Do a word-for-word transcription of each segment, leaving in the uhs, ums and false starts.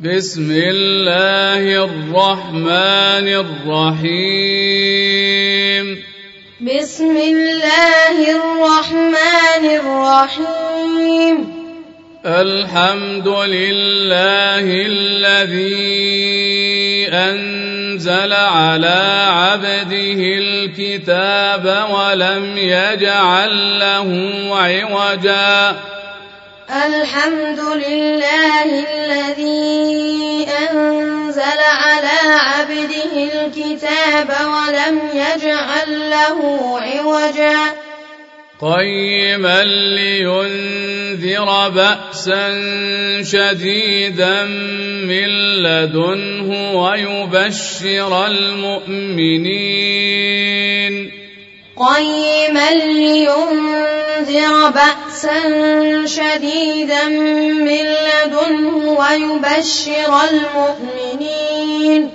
بسم الله الرحمن الرحيم بسم الله الرحمن الرحيم الحمد لله الذي أنزل على عبده الكتاب ولم يجعل له عوجا الحمد لله الذي أنزل على عبده الكتاب ولم يجعل له عوجا قيما لينذر بأسا شديدا من لدنه ويبشر المؤمنين قيما لينذر بأسا شديدا من لدنه ويبشر المؤمنين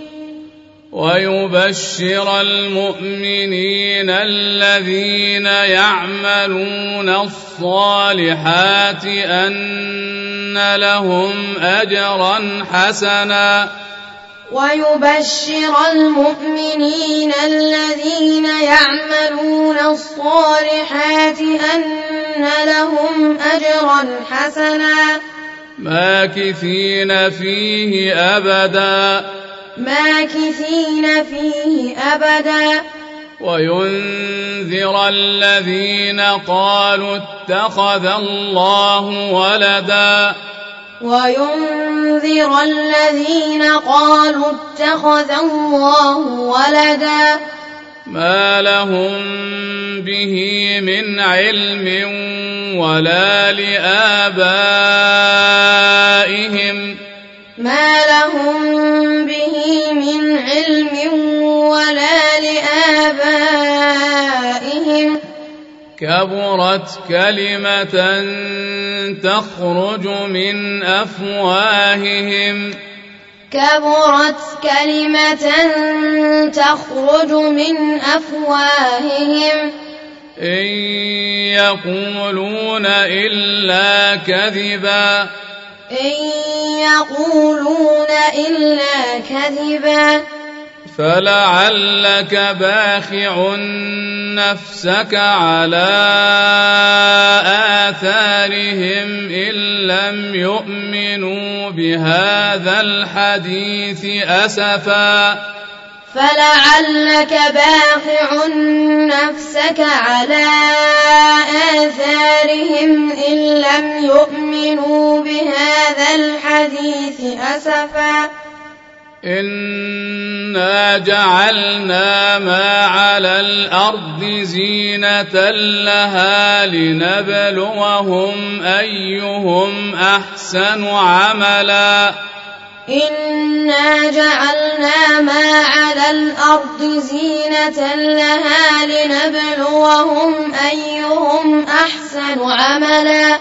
ويبشر المؤمنين الذين يعملون الصالحات أن لهم أجرا حسنا ويبشر المؤمنين الذين يعملون الصالحات أن لهم أجرا حسنا ماكثين فيه أبدا ماكثين فيه أبدا وينذر الذين قالوا اتخذ الله ولدا وينذر الذين قالوا اتخذ الله ولدا ما لهم به من علم ولا لآبائهم ما لهم به من علم ولا لآبائهم كبرت كلمة تخرج من أفواههم كبرت كلمة تخرج من أفواههم إن يقولون إلا كذبا إن يقولون إلا كذبا فلعلك باخع نفسك على آثارهم إن لم يؤمنوا بهذا الحديث أسفا فلعلك باخع نفسك على آثارهم إن لم يؤمنوا بهذا الحديث أسفا إنا جعلنا ما على الأرض زينة لها لنبلوهم أيهم أحسن عملا إنا جعلنا ما على الأرض زينة لها لنبلوهم أيهم أحسن عملا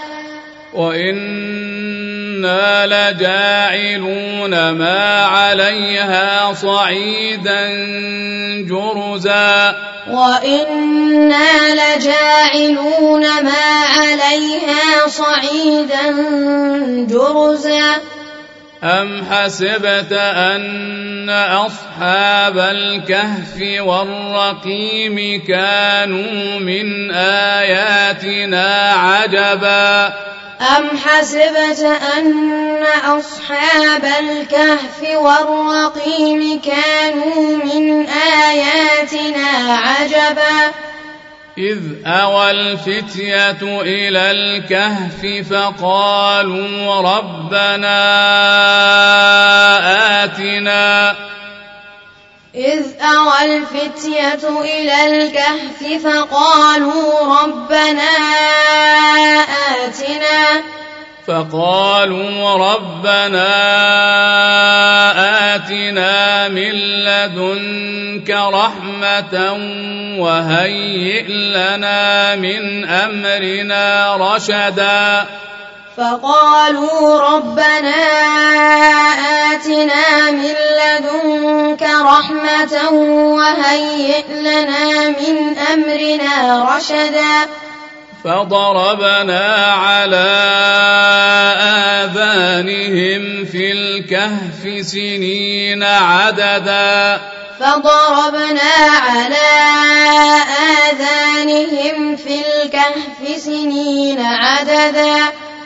وإنا لجاعلون ما عليها صعيدا جرزا وإنا لجاعلون ما عليها صعيدا جرزا أم حسبت أن أصحاب الكهف والرقيم كانوا من آياتنا عجبا أم حسبت أن أصحاب الكهف والرقيم كانوا من آياتنا عجبا إذ أوى الفتية إلى الكهف فقالوا ربنا آتنا إذ أوى الفتية إلى الكهف فقالوا ربنا آتنا فقالوا ربنا آتنا من لدنك رحمة وهيئ لنا من أمرنا رشدا فقالوا ربنا آتنا من لدنك رحمة وهيئ لنا من أمرنا رشدا فضربنا على آذانهم في الكهف سنين عددا فضربنا على آذانهم في الكهف سنين عددا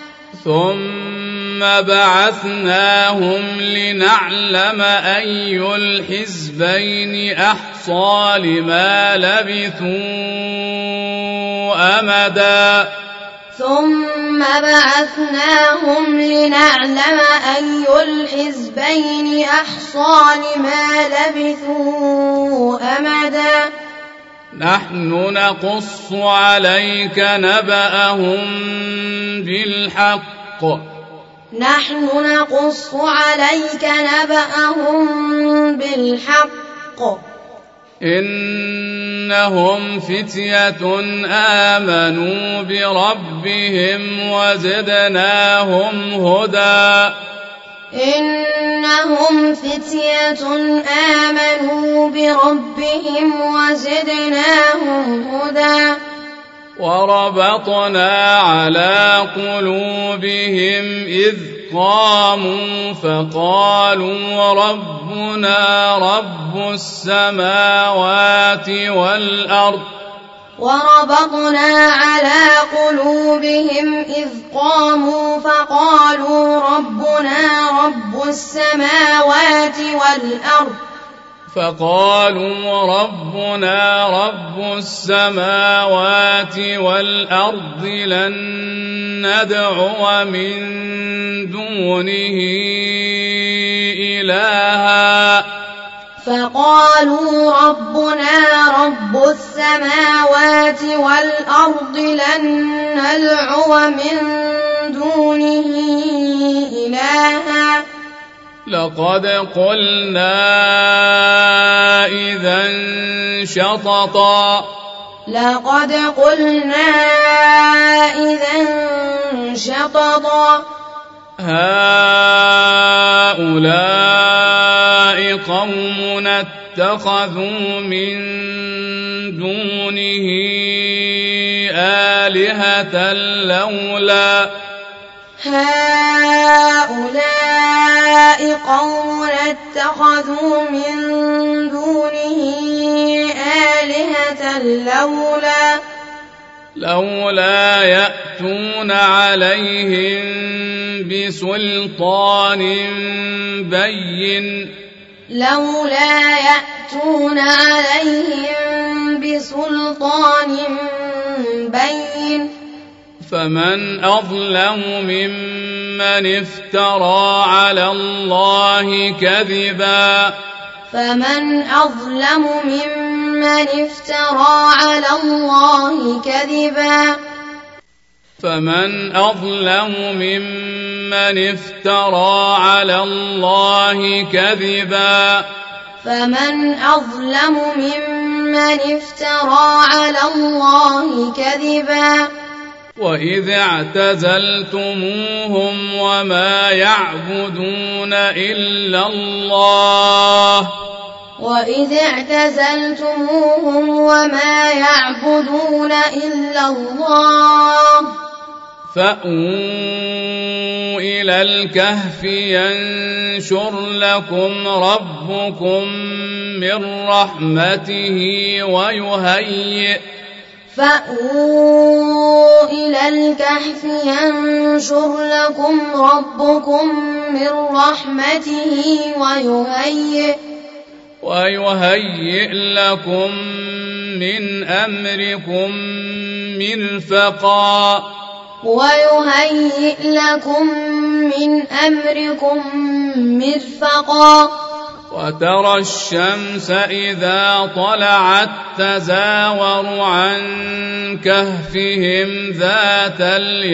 ثم بعثناهم لنعلم أي الحزبين أحصى لما لبثوا أمدا ثم بعثناهم لنعلم أي الحزبين أحصى لما لبثوا أمدا نحن نقص عليك نبأهم بالحق نحن نقص عليك نبأهم بالحق إنهم فتية آمنوا بربهم وزدناهم هدى إنهم فتية آمنوا بربهم وزدناهم هدى وربطنا على قلوبهم إذ قاموا فقالوا ربنا رب السماوات والأرض وربطنا على قلوبهم إذ قاموا فقالوا ربنا رب السماوات والأرض فقالوا ربنا رب السماوات والأرض لن ندعو من دونه إلها فقالوا ربنا رب السماوات والأرض لن ندعو من دونه إلها لقد قلنا إذا شططا لقد قلنا إذا شططا هؤلاء قوم اتخذوا من دونه آلهة لولا هؤلاء قوم اتخذوا من دونه آلهة لولا لولا يأتون عليهم بسلطان بين لولا يأتون عليهم بسلطان بين فمن أظلم ممن افترى على الله كذبا فمن أظلم ممن افترى على الله كذبا فمن أظلم ممن افترى على الله كذبا فمن أظلم ممن افترى على الله كذبا وإذ اعتزلتموهم وما يعبدون إلا الله وإذ اعتزلتموهم وما يعبدون إلا الله فأووا إلى الكهف ينشر لكم ربكم من رحمته ويهيئ فأووا إلى الكهف ينشر لكم ربكم من رحمته ويهيئ ويهيئ لكم من أمركم مرفقا ويهيئ لكم من أمركم مرفقا وترى الشمس إذا طلعت تزاور عن كهفهم ذات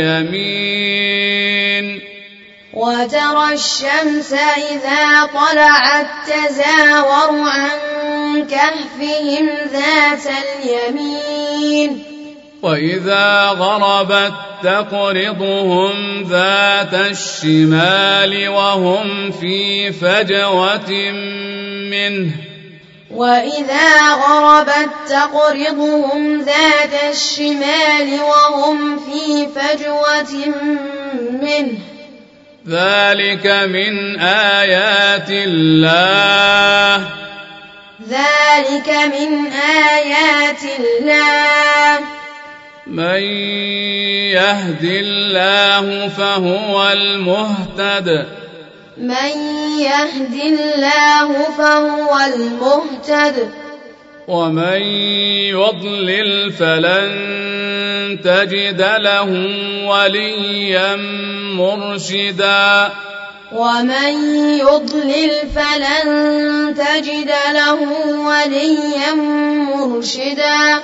اليمين وترى الشمس إذا طلعت تزاور عن كهفهم ذات اليمين وإذا غربت تقرضهم ذات الشمال وهم في فجوة منه وإذا غربت تقرضهم ذات الشمال وهم في فجوة منه ذلك من آيات الله ذلك من آيات الله من يهد الله فهو المهتد من يهد الله فهو المهتد ومن يضلل فلن تجد له وليا مرشدا ومن يضلل فلن تجد له وليا مرشدا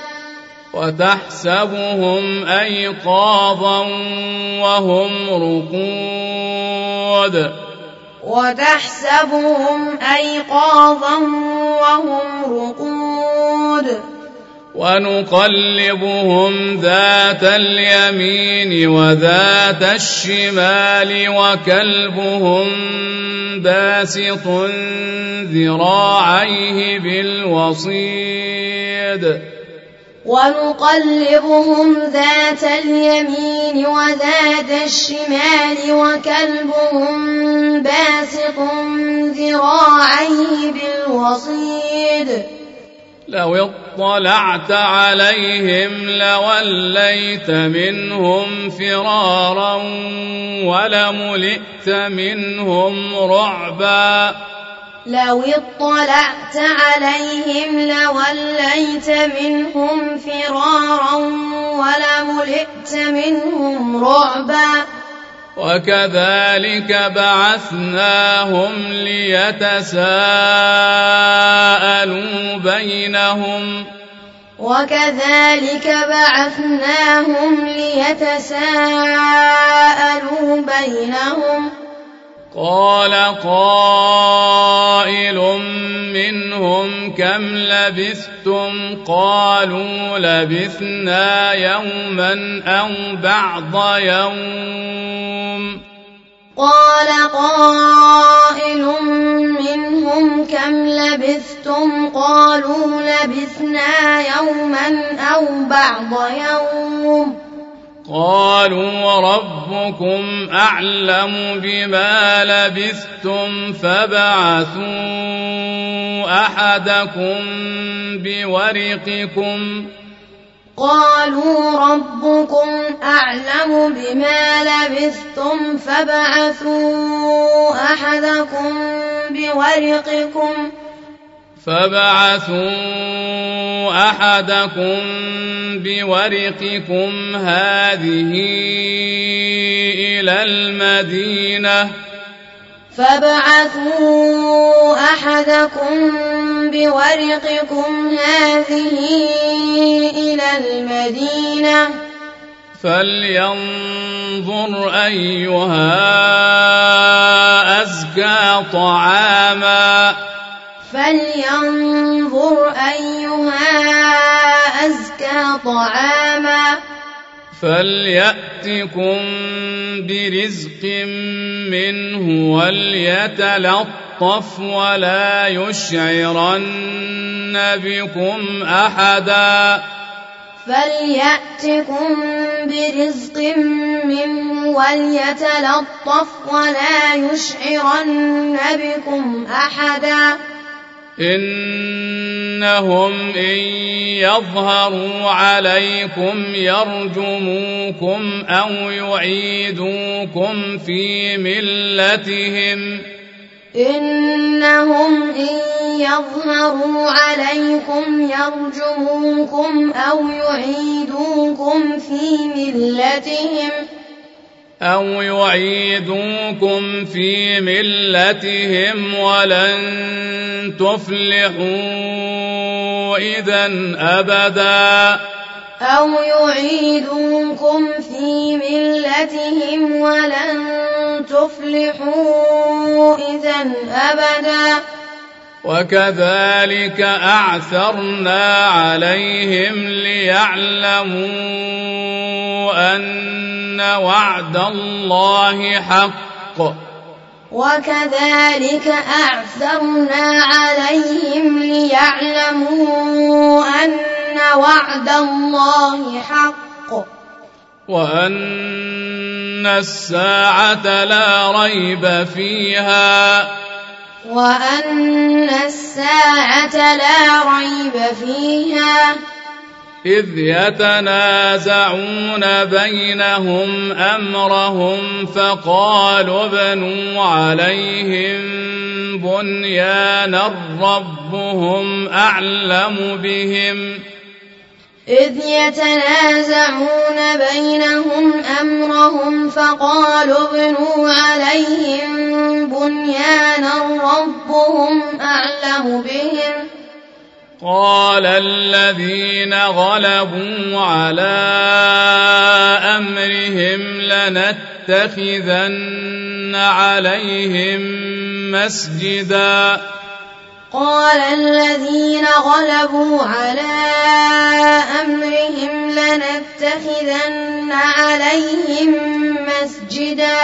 وتحسبهم أيقاظا وهم رقود وتحسبهم أيقاظا وهم رقود ونقلبهم ذات اليمين وذات الشمال وكلبهم باسط ذراعيه بالوصيد ونقلبهم ذات اليمين وذات الشمال وكلبهم باسط ذراعيه بالوصيد لو اطلعت عليهم لوليت منهم فرارا ولملئت منهم رعبا لو اطلعت عليهم لوليت منهم فرارا ولملئت منهم رعبا وكذلك بعثناهم ليتساءلوا بينهم وكذلك بعثناهم ليتساءلوا بينهم قال قائل منهم كم لبثتم قالوا لبثنا يوما أو بعض يوم قال قائل منهم كم لبثتم قالوا لبثنا يوما أو بعض يوم قالوا ربكم أعلم بما لبثتم فابعثوا أحدكم بورقكم قالوا ربكم أعلم بما لبثتم فابعثوا أحدكم بورقكم فابعثوا أحدكم بورقكم هذه إلى المدينة فابعثوا أحدكم بورقكم هذه إلى المدينة فلينظر أيها أزكى طعاما فلينظر أيها أزكى طعاما فليأتكم برزق منه وليتلطف ولا يشعرن بكم أحدا فليأتكم برزق منه وليتلطف ولا يشعرن بكم أحدا إنهم إن يظهروا عليكم يرجموكم أو يعيدوكم في ملتهم إنهم إن يظهروا عليكم يرجموكم أو يعيدوكم في ملتهم أو يعيدوكم في ملتهم ولن تفلحوا إذن أبدا أو يعيدوكم في ملتهم ولن تفلحوا إذن أبدا وكذلك أعثرنا عليهم ليعلموا أن وعد الله حق وكذلك أعثرنا عليهم ليعلموا أن وعد الله حق وأن الساعة لا ريب فيها وأن الساعة لا ريب فيها إذ يتنازعون بينهم أمرهم فقالوا ابنوا عليهم بنيانا ربهم أعلم بهم إذ يتنازعون بينهم أمرهم فقالوا ابنوا عليهم بنيانا ربهم أعلم بهم قال الذين غلبوا على أمرهم لنتخذن عليهم مسجدا قال الذين غلبوا على أمرهم لنتخذن عليهم مسجدا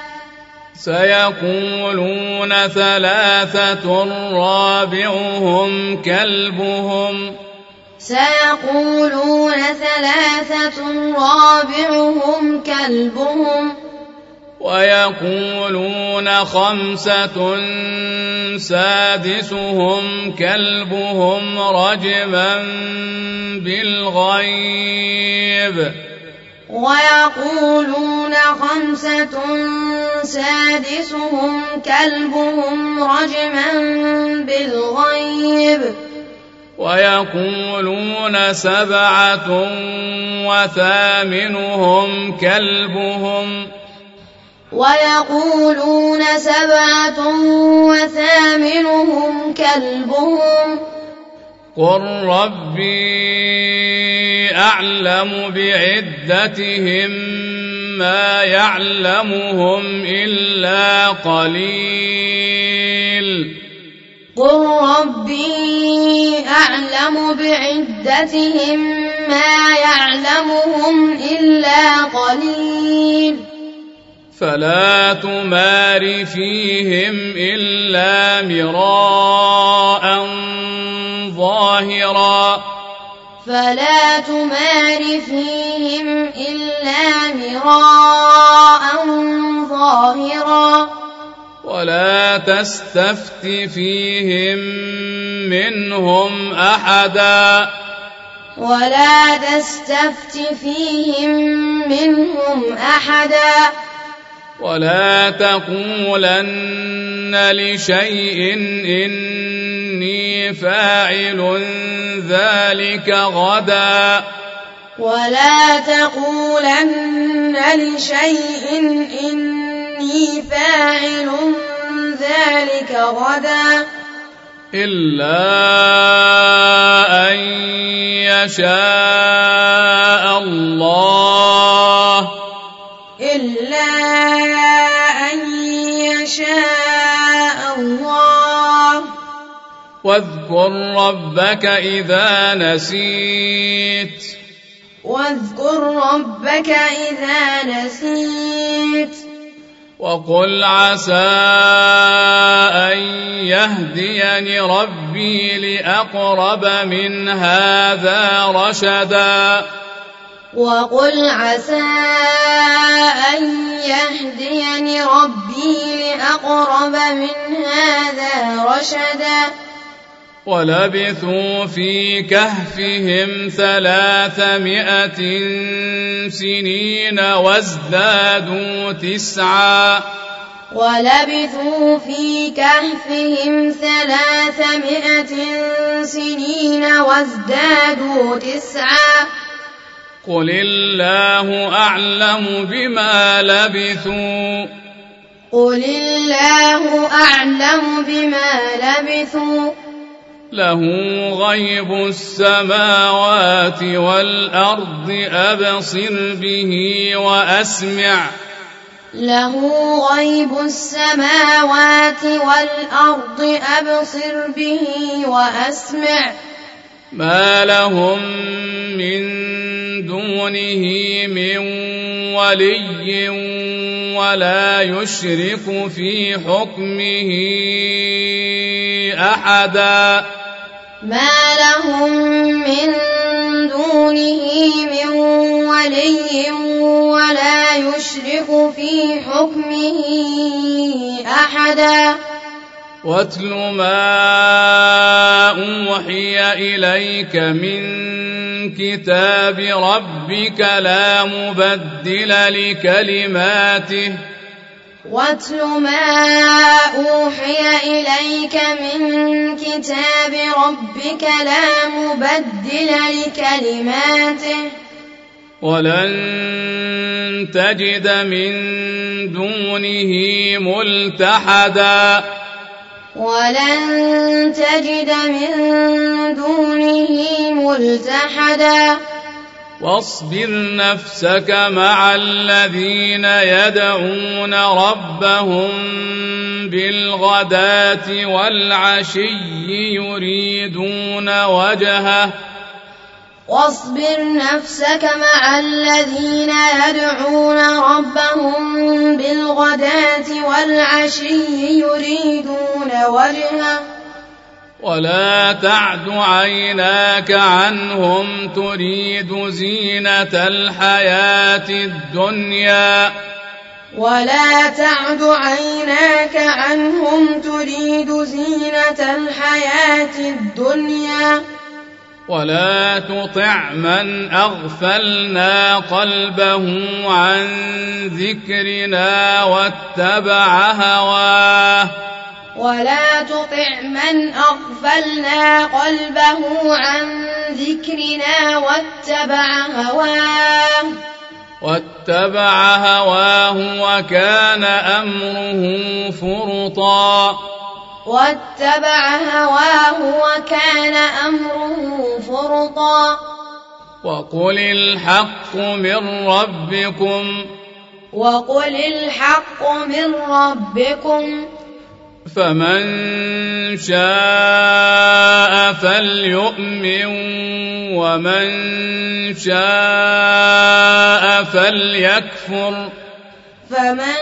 سيقولون ثلاثة رابعهم كلبهم سيقولون ثلاثة رابعهم كلبهم ويقولون خمسة سادسهم كلبهم رجما بالغيب ويقولون خمسة سادسهم كلبهم رجما بالغيب ويقولون سبعة وثامنهم كلبهم ويقولون سبعة وثامنهم كلبهم قل ربي أعلم بعدتهم ما يعلمهم إلا قليل قل ربي أعلم بعدتهم ما يعلمهم إلا قليل فلا تمار فيهم إلا مراء ظاهرا فلا تمار فيهم إلا مراء ظاهرا ولا تستفت فيهم منهم أحدا ولا تستفت فيهم منهم أحدا ولا تقولن لشيء إني فاعل ذلك غدا ولا تقولن لشيء إني فاعل ذلك غدا إلا أن يشاء الله إلا أن يشاء الله واذكر ربك إذا نسيت واذكر ربك إذا نسيت وقل عسى أن يهديني ربي لأقرب من هذا رشدا وقل عسى أن يهديني ربي لأقرب من هذا رشدا ولبثوا في كهفهم ثلاثمائة سنين وازدادوا تسعا ولبثوا في كهفهم ثلاثمائة سنين وازدادوا تسعا قل الله أعلم بما لبثوا قل الله أعلم بما لبثوا له غيب السماوات والأرض أبصر به وأسمع له غيب السماوات والأرض أبصر به وأسمع ما لهم من دونه من ولي ولا يشرك في حكمه أحدا ما لهم من دونه من ولي ولا يشرك في حكمه أحدا واتل ما أوحي إليك من كتاب ربك لا مبدل لكلماته واتل ما أوحي إليك من كتاب ربك لا مبدل لكلماته ولن تجد من دونه ملتحدا ولن تجد من دونه ملتحدا واصبر نفسك مع الذين يدعون ربهم بالغداة والعشي يريدون وجهه واصبر نفسك مع الذين يدعون ربهم بالغداة والعشي يريدون وجهه ولا تعد عيناك عنهم تريد زينة الحياة الدنيا ولا تعد عيناك عنهم تريد زينة الحياة الدنيا ولا تطع من أغفلنا قلبه عن ذكرنا واتبع هواه ولا تطع من أغفلنا قلبه عن ذكرنا واتبع هواه واتبع هواه وكان أمره فرطا واتبع هواه وكان أمره فرطا وقل الحق من ربكم وقل الحق من ربكم فمن شاء فليؤمن ومن شاء فليكفر فمن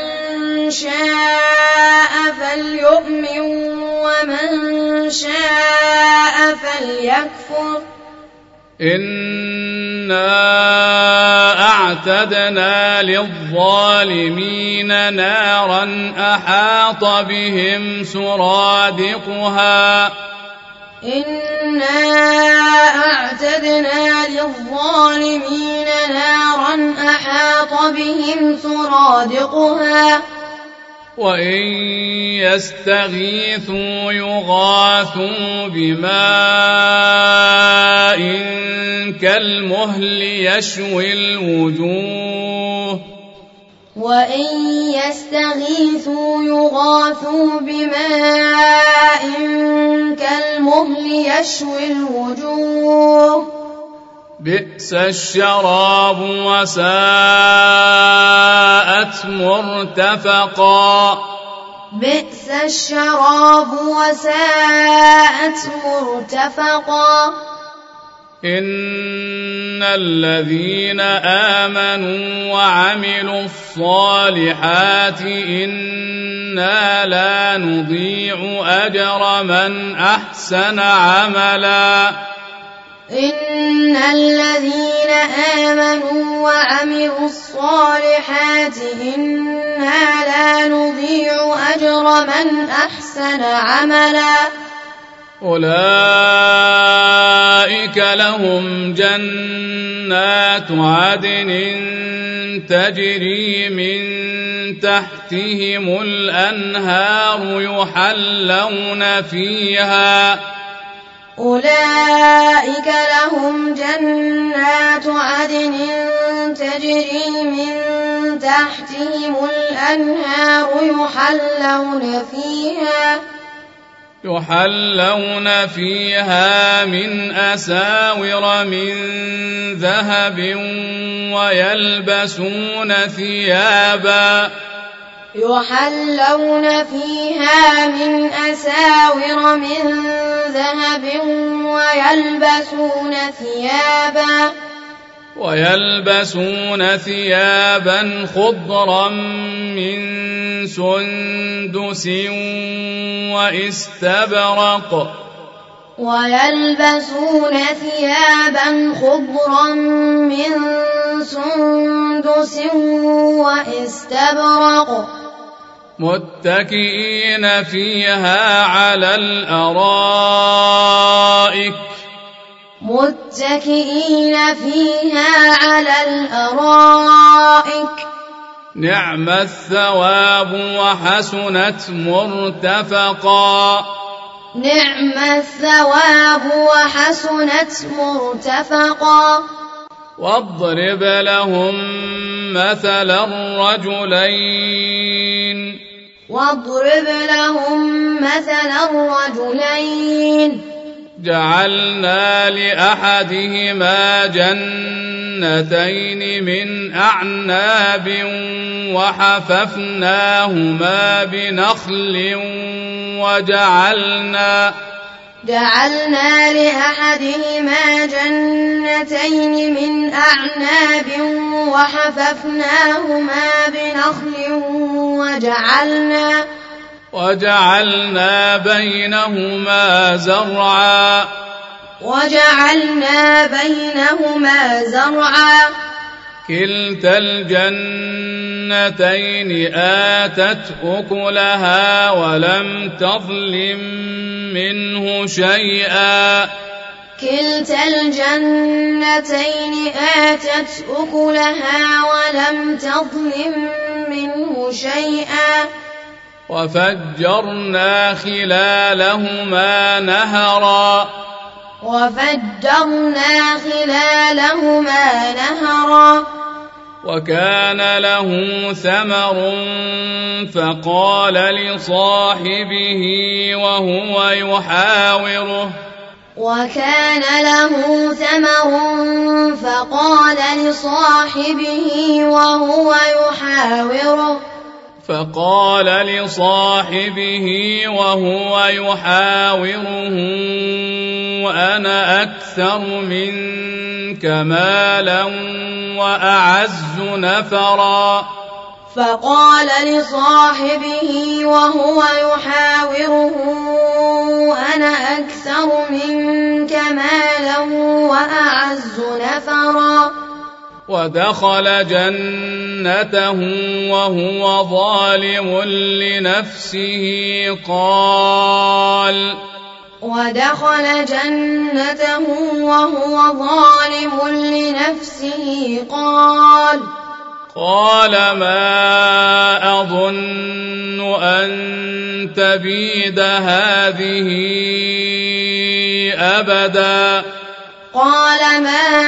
شاء فليؤمن ومن شاء فليكفر إنا أعتدنا للظالمين نارا أحاط بهم سرادقها إنا أعتدنا للظالمين نارا أحاط بهم سرادقها وإن يستغيثوا يغاثوا بماء كالمهل يشوي الوجوه وإن يستغيثوا يغاثوا بماء كالمهل يشوي الوجوه بئس الشراب وساءت مرتفقا بئس الشراب وساءت مرتفقا إن الذين آمنوا وعملوا الصالحات إنا لا نضيع أجر من أحسن عملا إن الذين آمنوا وعملوا الصالحات إنا لا نضيع أجر من أحسن عملا أولئك لهم جنات عدن تجري من تحتهم الأنهار يحلون فيها أولئك لهم جنات عدن تجري من تحتهم الأنهار يحلون فيها يحلون فيها من أساور من ذهب ويلبسون ثيابا يحلون فيها من أساور من ذهب ويلبسون ثيابا ويلبسون ثيابا خضرا من سندس واستبرق ويلبسون ثيابا خضرا من سندس واستبرق متكئين فيها على الأرائك متكئين فيها على الأرائك نعم الثواب وحسنت مرتفقا نعم الثواب وحسنت مرتفقا واضرب لهم مثل الرجلين واضرب لهم مثل الرجلين جعلنا لأحدهما جنتين من أعناب وحففناهما بنخل وجعلنا جعلنا لأحدهما جنتين من أعناب وحففناهما بنخل وجعلنا وجعلنا بينهما زرعا وجعلنا بينهما زرعا كلتا الجنتين آتت أكلها ولم تظلم منه شيئا كلتا الجنتين آتت أكلها ولم تظلم منه شيئا وفجرنا خلالهما نهرا وفجرنا خلالهما نهرا وكان له ثمر فقال لصاحبه وهو يحاوره وكان له ثمر فقال لصاحبه وهو يحاوره فقال لصاحبه وهو يحاوره أنا أكثر منك مالا وأعز نفرا فقال لصاحبه وهو يحاوره أنا أكثر منك مالا وأعز نفرا ودخل جنته وهو ظالم لنفسه قال ودخل جنته وهو ظالم لنفسه قال قال ما أظن أن تبيد هذه أبدا قال ما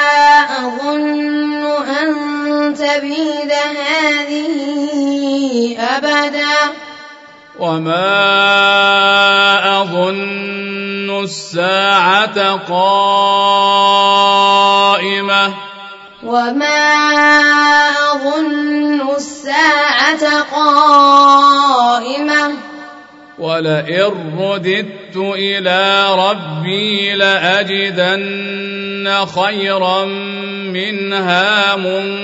أظن أن تبيد هذه أبدا وما أظن الساعة قائمة وما أظن الساعة قائمة ولئن رددت إلى ربي لأجدن خيرا منها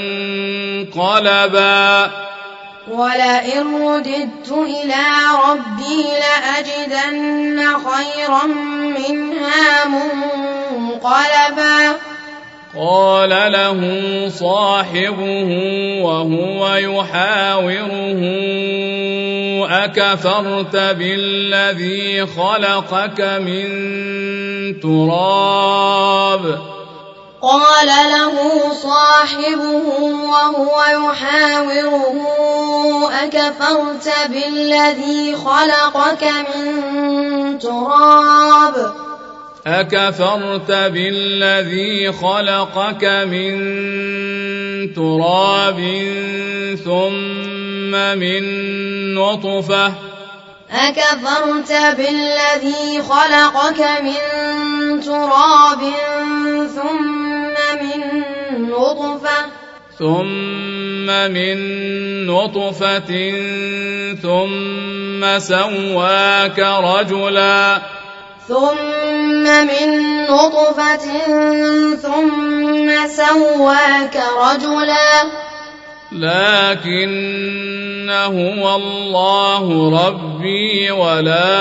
منقلبا ولئن رددت إلى ربي لأجدن خيرا منها منقلبا قال له صاحبه وهو يحاوره أكفرت بالذي خلقك من تراب قال له صاحبه وهو يحاوره أكفرت بالذي خلقك من تراب أكفرت بالذي خلقك من تراب ثم من نطفة أكفرت بالذي خلقك من تراب ثم من نطفة ثم من نطفة ثم سواك رجلا ثم من نطفة ثم سواك رجلا لكن هو الله ربي ولا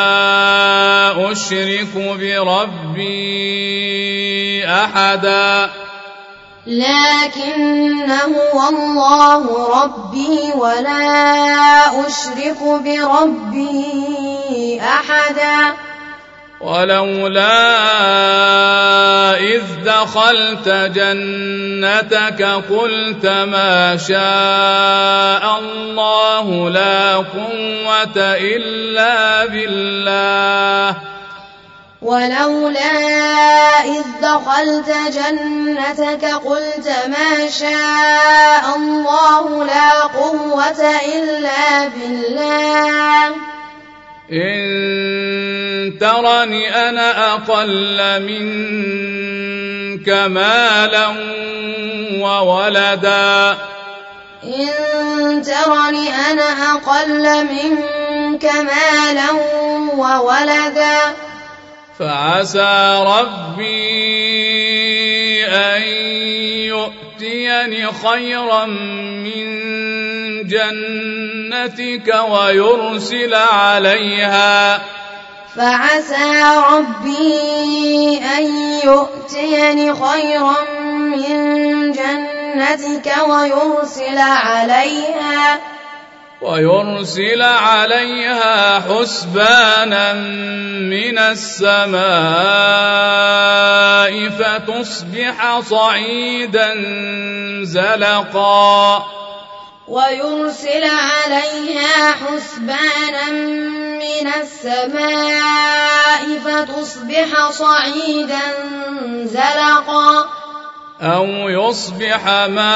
أشرك بربي أحدا لكن هو الله ربي ولا أشرك بربي أحدا ولولا إذ دخلت جنتك قلت ما شاء الله لا قوة إلا بالله ولولا إذ دخلت جنتك قلت ما شاء الله لا قوة إلا بالله إن ترني أنا أقل منك مالا وولدا إن ترني أنا أقل منك مالا وولدا فعسى ربي أن يؤتيني خيرا من جنتك ويرسل عليها فعسى ربي أن يؤتيني خيرا من جنتك ويرسل عليها ويرسل عليها حسبانا من السماء فتصبح صعيدا زلقا ويرسل عليها حسبانا من السماء فتصبح صعيدا زلقا أو يصبح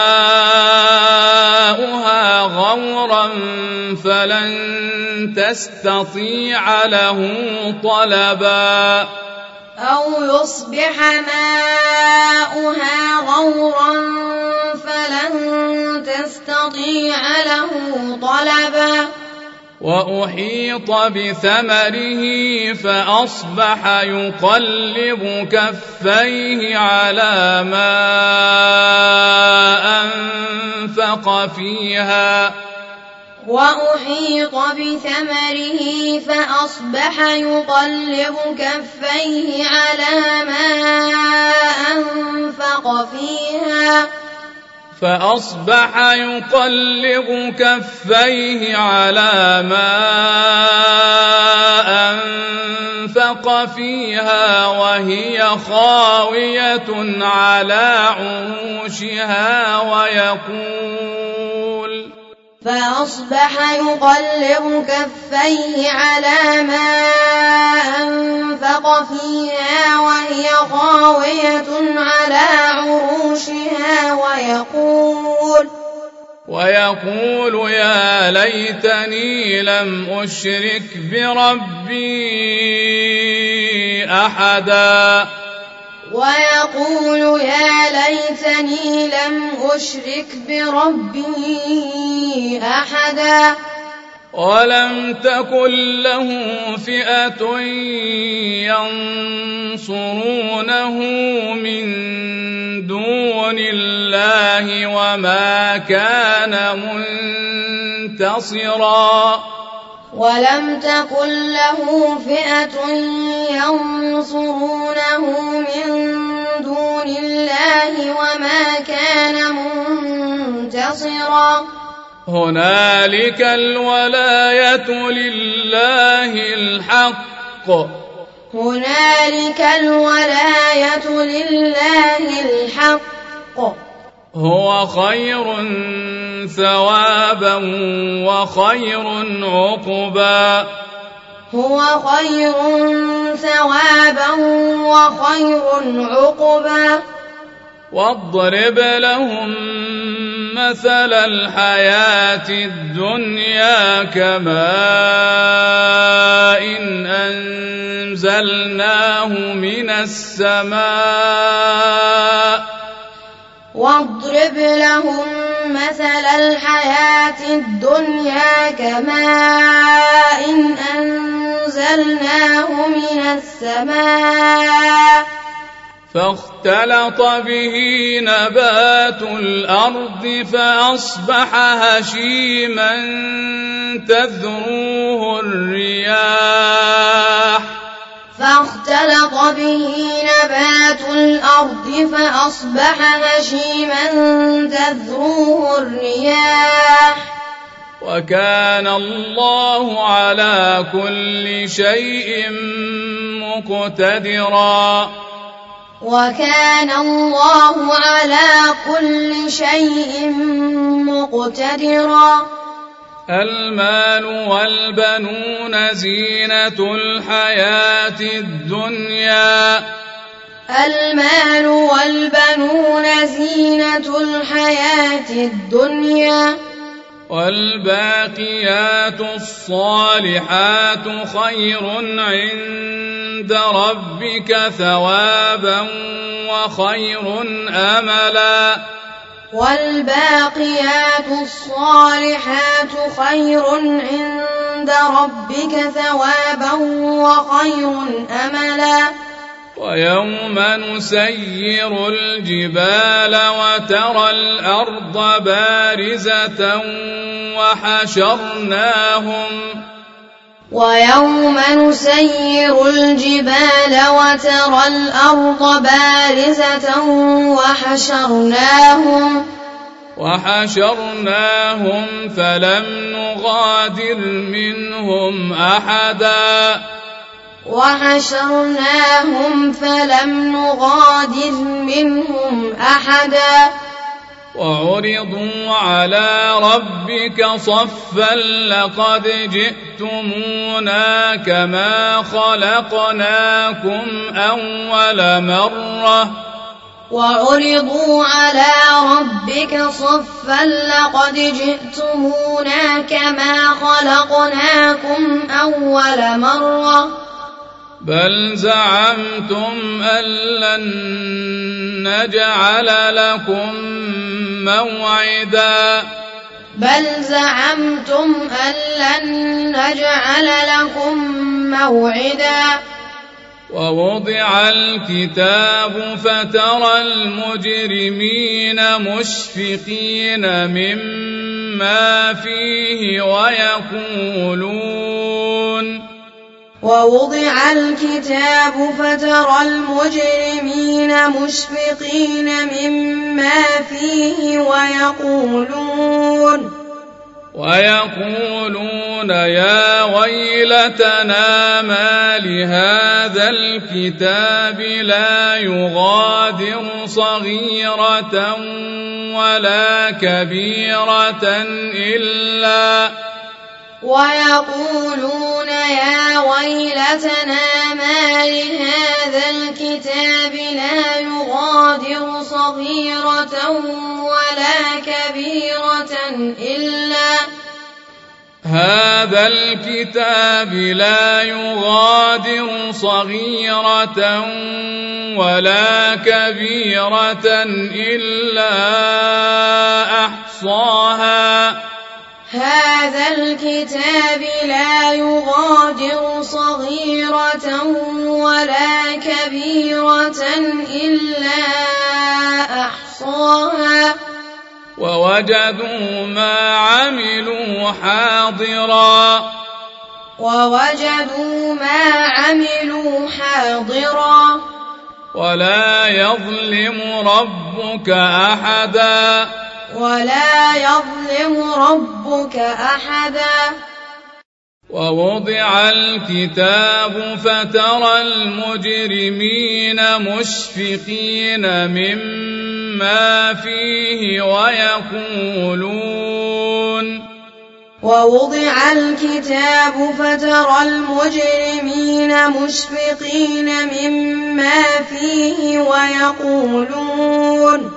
ماؤها غورا فلن تستطيع له طلبا أو يصبح ماؤها غورا فلن تستطيع له طلبا وأحيط بثمره فأصبح يقلب كفيه على ما أنفق فيها وأحيط بثمره فأصبح يقلب كفيه على ما أنفق فيها فأصبح يقلب كفيه على ما أنفق فيها وهي خاوية على عروشها ويقول فأصبح يقلب كفيه على ما أنفق فيها وهي خاوية على عروشها ويقول ويقول يا ليتني لم أشرك بربي أحدا ويقول يا ليتني لم أشرك بربي أحدا ولم تكن له فئة ينصرونه من دون الله وما كان منتصرا ولم تكن له فئة ينصرونه من دون الله وما كان منتصرا هنالك الولاية لله الحق هنالك الولاية لله الحق هو خير ثوابا وخير عقبا هو خير ثوابا وخير عقبا واضرب لهم مثل الحياة الدنيا كماء إن أنزلناه من السماء واضرب لهم مثل الحياة الدنيا كماء إن أنزلناه من السماء فاختلط به نبات الأرض فأصبح هشيما تذروه الرياح فاختلط به نبات الأرض فأصبح هشيما تذروه الرياح وكان الله على كل شيء مقتدرا وكان الله على كل شيء مقتدرا المال والبنون زينة الحياة الدنيا المال والبنون زينة الحياة الدنيا والباقيات الصالحات خير عند ربك ثوابا وخير أملا والباقيات الصالحات خير عند ربك ثوابا وخير أملا ويوم نسير الجبال وترى الأرض بارزة وحشرناهم ويوم نسير الجبال وترى الأرض بارزة وحشرناهم وحشرناهم فلم نغادر منهم أحدا وحشرناهم فلم نغادر منهم أحدا وعرضوا على ربك صفا لقد جئتمونا كما خلقناكم أول مرة وعرضوا على ربك صفا لقد جئتمونا كما خلقناكم أول مرة بل زعمتم أن لن نجعل لكم موعدا بل زعمتم أن لن نجعل لكم موعدا ووضع الكتاب فترى المجرمين مشفقين مما فيه ويقولون ووضع الكتاب فترى المجرمين مشفقين مما فيه ويقولون ويقولون يا ويلتنا ما لهذا الكتاب لا يغادر صغيرة ولا كبيرة إلا ويقولون يا ويلتنا ما لهذا الكتاب لا يغادر صغيرة ولا كبيرة إلا هذا الكتاب لا يغادر صغيرة ولا كبيرة إلا أحصاها هذا الكتاب لا يغادر صغيرة ولا كبيرة إلا أحصاها ووجدوا ما عملوا حاضرا ووجدوا ما عملوا حاضرا ولا يظلم ربك أحدا ولا يظلم ربك أحدا ووضع الكتاب فترى المجرمين مشفقين مما فيه ويقولون ووضع الكتاب فترى المجرمين مشفقين مما فيه ويقولون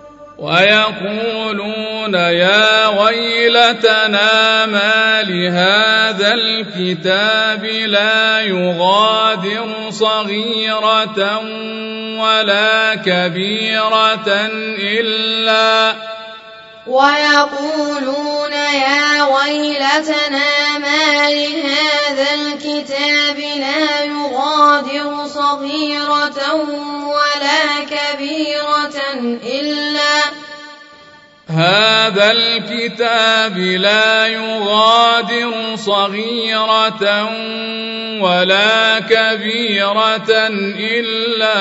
ويقولون يا ويلتنا ما لهذا الكتاب لا يغادر صغيرة ولا كبيرة إلا ويقولون يا ويلتنا ما لهذا الكتاب لا يغادر صغيرة ولا كبيرة إلا هذا الكتاب لا يغادر صغيرة ولا كبيرة إلا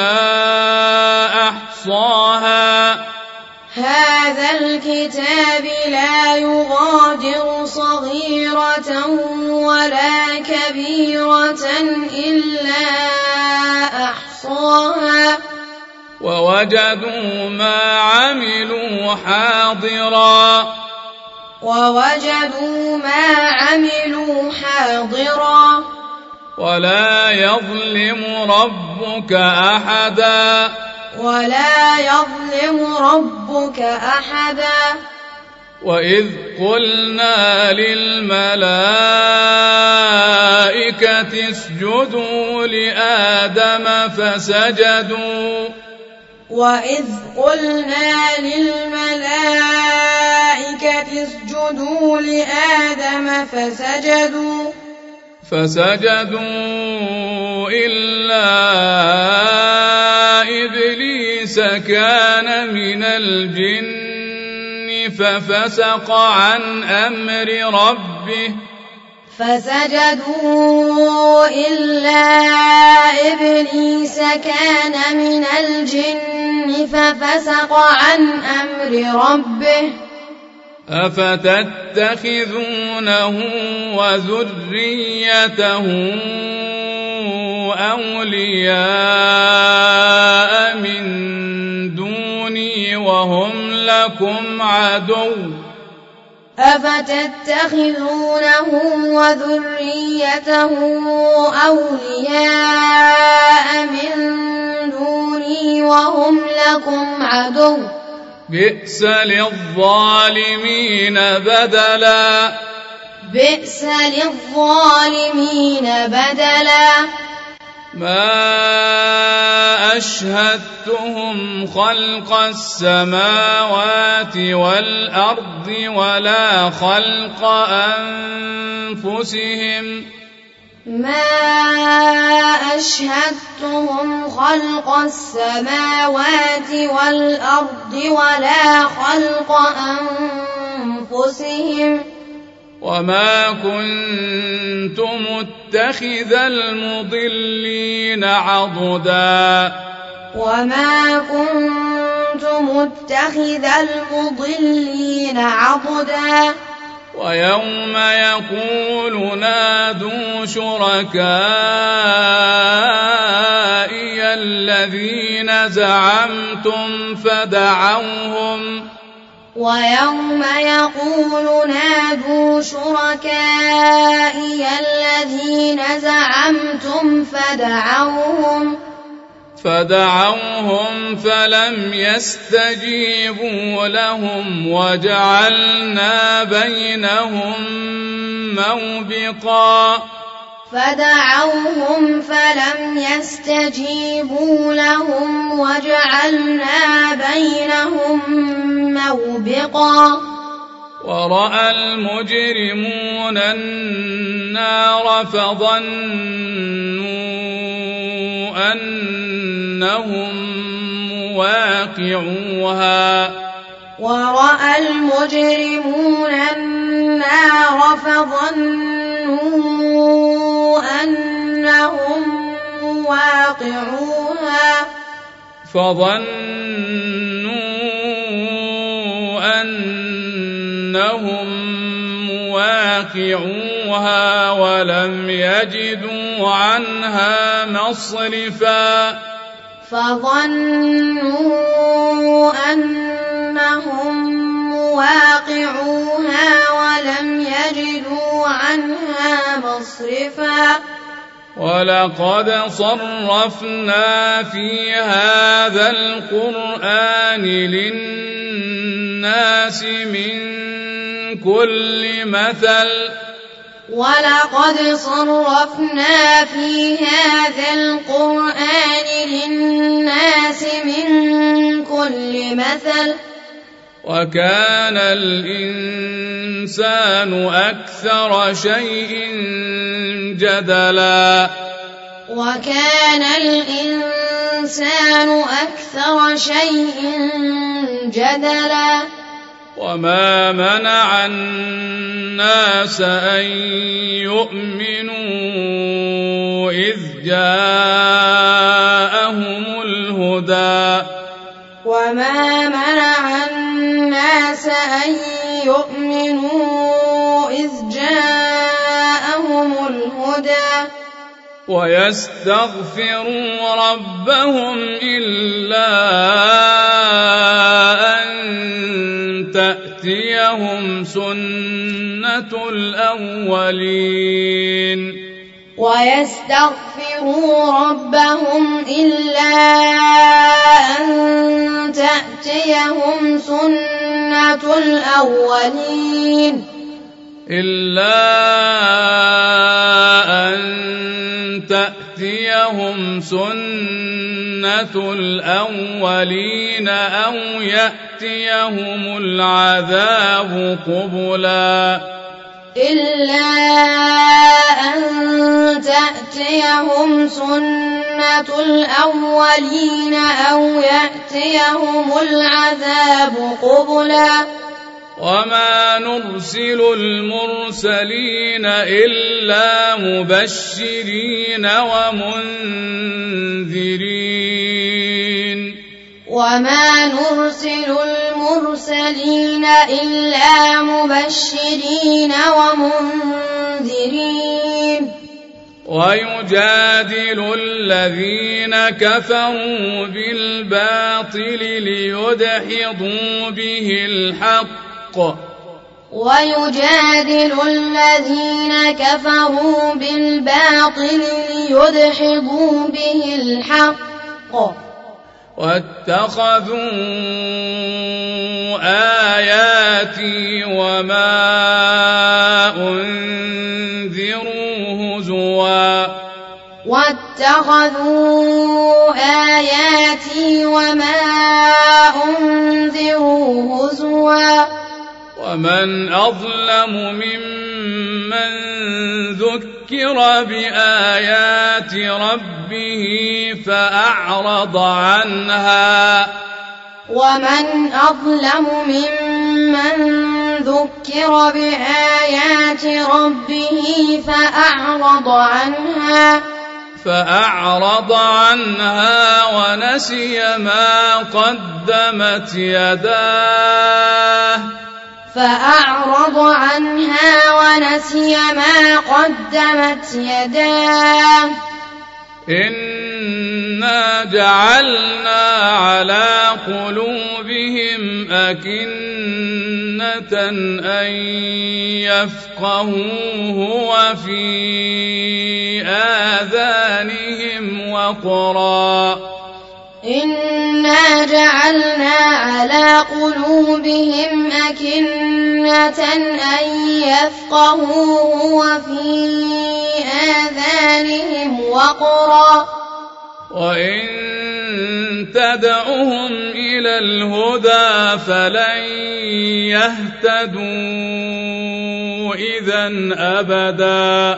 أحصاها هذا الكتاب لا يغادر صغيرة ولا كبيرة إلا أحصاها ووجدوا ما عملوا حاضرا ووجدوا ما عملوا حاضرا ولا يظلم ربك أحدا ولا يظلم ربك أحدا وإذ قلنا للملائكة اسجدوا لآدم فسجدوا وإذ قلنا للملائكة اسجدوا لآدم فسجدوا فسجدوا إلا إبليس كان من الجن ففسق عن أمر ربه فسجدوا إلا إبليس كان من الجن ففسق عن أمر ربه أفتتخذونه وذريته أولياء من دوني وهم لكم عدو أفتتخذونه وذريته أولياء من دوني وهم لكم عدو بئس للظالمين بدلا بئس للظالمين بدلا ما أشهدتهم خلق السماوات والأرض ولا خلق أنفسهم ما أشهدتهم خلق السماوات والأرض ولا خلق أنفسهم وما كنت متخذ المضلين عضدا وما كنت متخذ المضلين عضدا ويوم يقول نادوا شركائي الذين زعمتم فدعوهم ويوم يقول نادوا شركائي الذين زعمتم فدعوهم فدعوهم فلم يستجيبوا لهم وجعلنا بينهم موبقا فدعوهم فلم يستجيبوا لهم وجعلنا بينهم موبقا ورأى المجرمون النار فظنوا أنهم مواقعوها ورأى المجرمون النار فظنوا أنهم مواقعوها فظنوا أنهم مواقعوها ولم يجدوا عنها مصرفا فظنوا أنهم مواقعوها ولم يجدوا عنها مصرفا ولقد صرفنا في هذا القرآن للناس من كل مثل ولقد صرفنا في هذا القرآن للناس من كل مثل وكان الإنسان أكثر شيء جدلا وكان الإنسان أكثر شيء جدلا وما منع الناس أن يؤمنوا إذ جاءهم الهدى وما منع الناس أن يؤمنوا إذ جاءهم الهدى ويستغفروا ربهم إلا أن تأتيهم سنة الأولين ويستغفروا ربهم إلا أن تأتيهم سنة الأولين إلا أن تأتيهم سنة الأولين أو يأتيهم العذاب قبلا إلا أن تأتيهم سنة الأولين أو يأتيهم العذاب قبلا وما نرسل المرسلين إلا مبشرين ومنذرين وما نرسل المرسلين إلا مبشرين ومنذرين ويجادل الذين كفروا بالباطل ليدحضوا به الحق ويجادل الذين كفروا بالباطل ليدحضوا به الحق واتخذوا آياتي وما أنذروا هزوا واتخذوا آياتي وما أنذروا هزوا ومن أظلم ممن ذكر بآيات ربه فأعرض عنها ومن أظلم ممن ذكر بآيات ربه فأعرض عنها فأعرض عنها ونسي ما قدمت يداه فأعرض عنها ونسي ما قدمت يداه إنا جعلنا على قلوبهم أكنة أن يفقهوه وفي آذانهم وقرا إنا جعلنا على قلوبهم أكنة أن يفقهوه وفي آذانهم وقرا وإن تدعهم إلى الهدى فلن يهتدوا إذن أبدا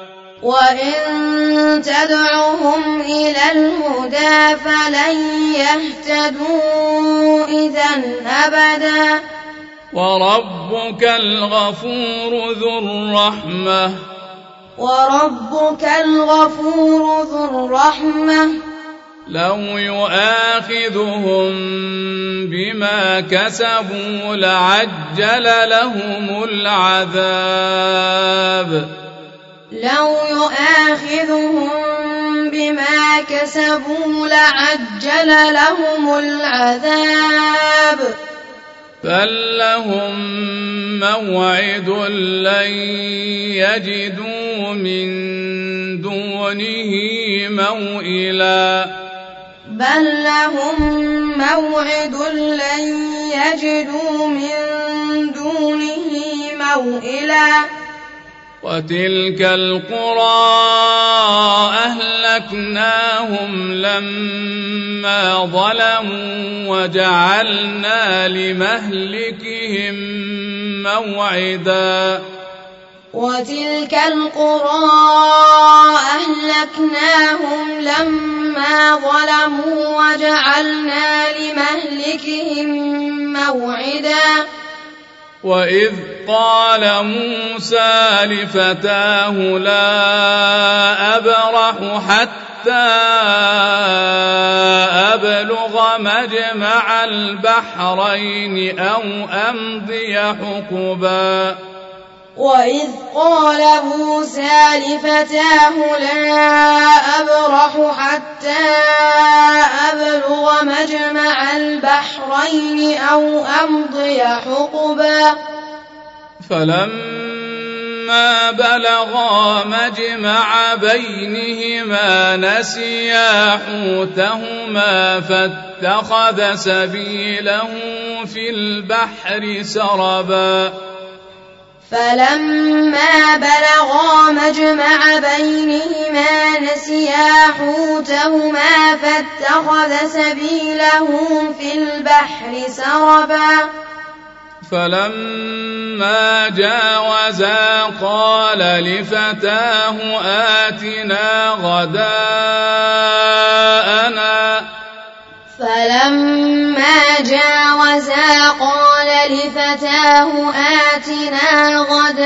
وإن تدعهم إلى الهدى فلن يهتدوا إذن أبدا وربك الغفور ذو الرحمة وربك الغفور ذو الرحمة لو يؤاخذهم بما كسبوا لعجل لهم العذاب لو يؤاخذهم بما كسبوا لعجل لهم العذاب بل لهم موعد لن يجدوا من دونه موئلا بل لهم موعد لن يجدوا من دونه موئلا وتلك القرى أهلكناهم لما ظلموا وجعلنا لمهلكهم موعدا وتلك القرى أهلكناهم لما ظلموا وجعلنا لمهلكهم موعدا وإذ قال موسى لفتاه لا أبرح حتى أبلغ مجمع البحرين أو أمضي حقبا وإذ قال موسى لفتاه لا أبرح حتى أبلغ مجمع البحرين أو أمضي حقبا فلما بلغا مجمع بينهما نسيا حوتهما فاتخذ سبيله في البحر سربا فلما بلغا مجمع بينهما نسيا حوتهما فاتخذ سبيله في البحر سربا فلما جاوزا قال لفتاه آتنا غداءنا فلما جاوزا قال لفتاه آتنا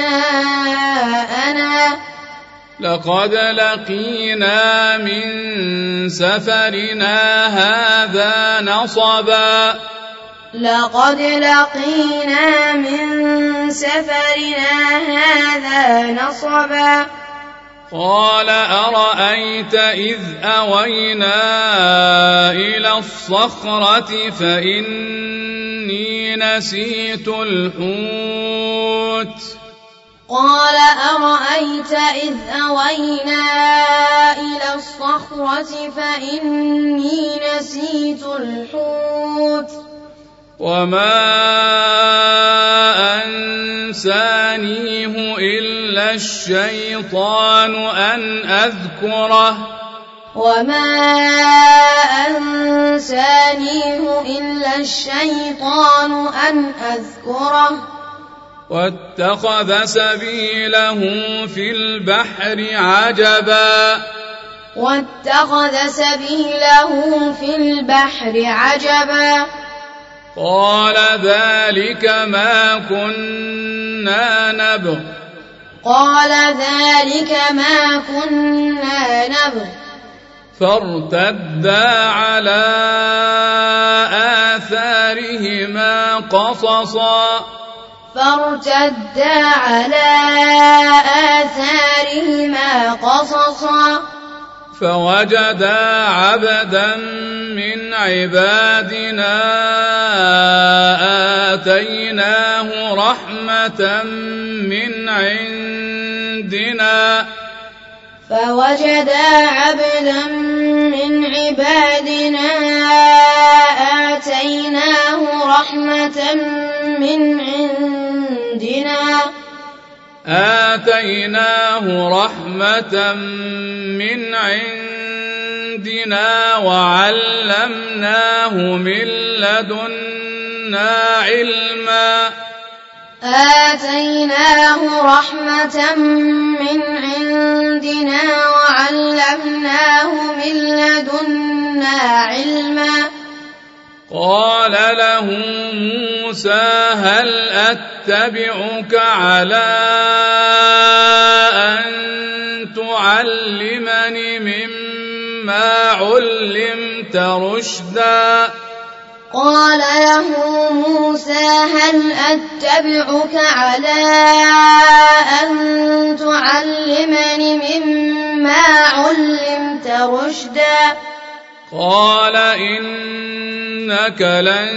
غداءنا لقد لقينا من سفرنا هذا نصبا لقد لقينا من سفرنا هذا نصبا قال أرأيت إذ أوينا إلى الصخرة فإني نسيت الحوت قال أرأيت إذ أوينا إلى الصخرة فإني نسيت الحوت وما أنسانيه إلا الشيطان أن أذكره وما أنسانيه إلا الشيطان أن أذكره واتخذ سبيله في البحر عجبا واتخذ سبيله في البحر عجبا قال ذلك ما كنا نبغ قال ذلك ما كنا نبغ فارتدا على آثارهما قصصا فارتدا على آثارهما قصصا فوجدا عبدا من عبادنا آتيناه رحمة من عندنا فوجدا عبدا من عبادنا آتيناه رحمة من عندنا آتيناه رحمة من عندنا وعلمناه من لدنا علما آتيناه رحمة من عندنا وعلمناه من لدنا علما قال له موسى هل أتبعك على أن تعلمني مما علمت رشدا قال له موسى هل أتبعك على أن تعلمني مما علمت رشدا قال إنك لن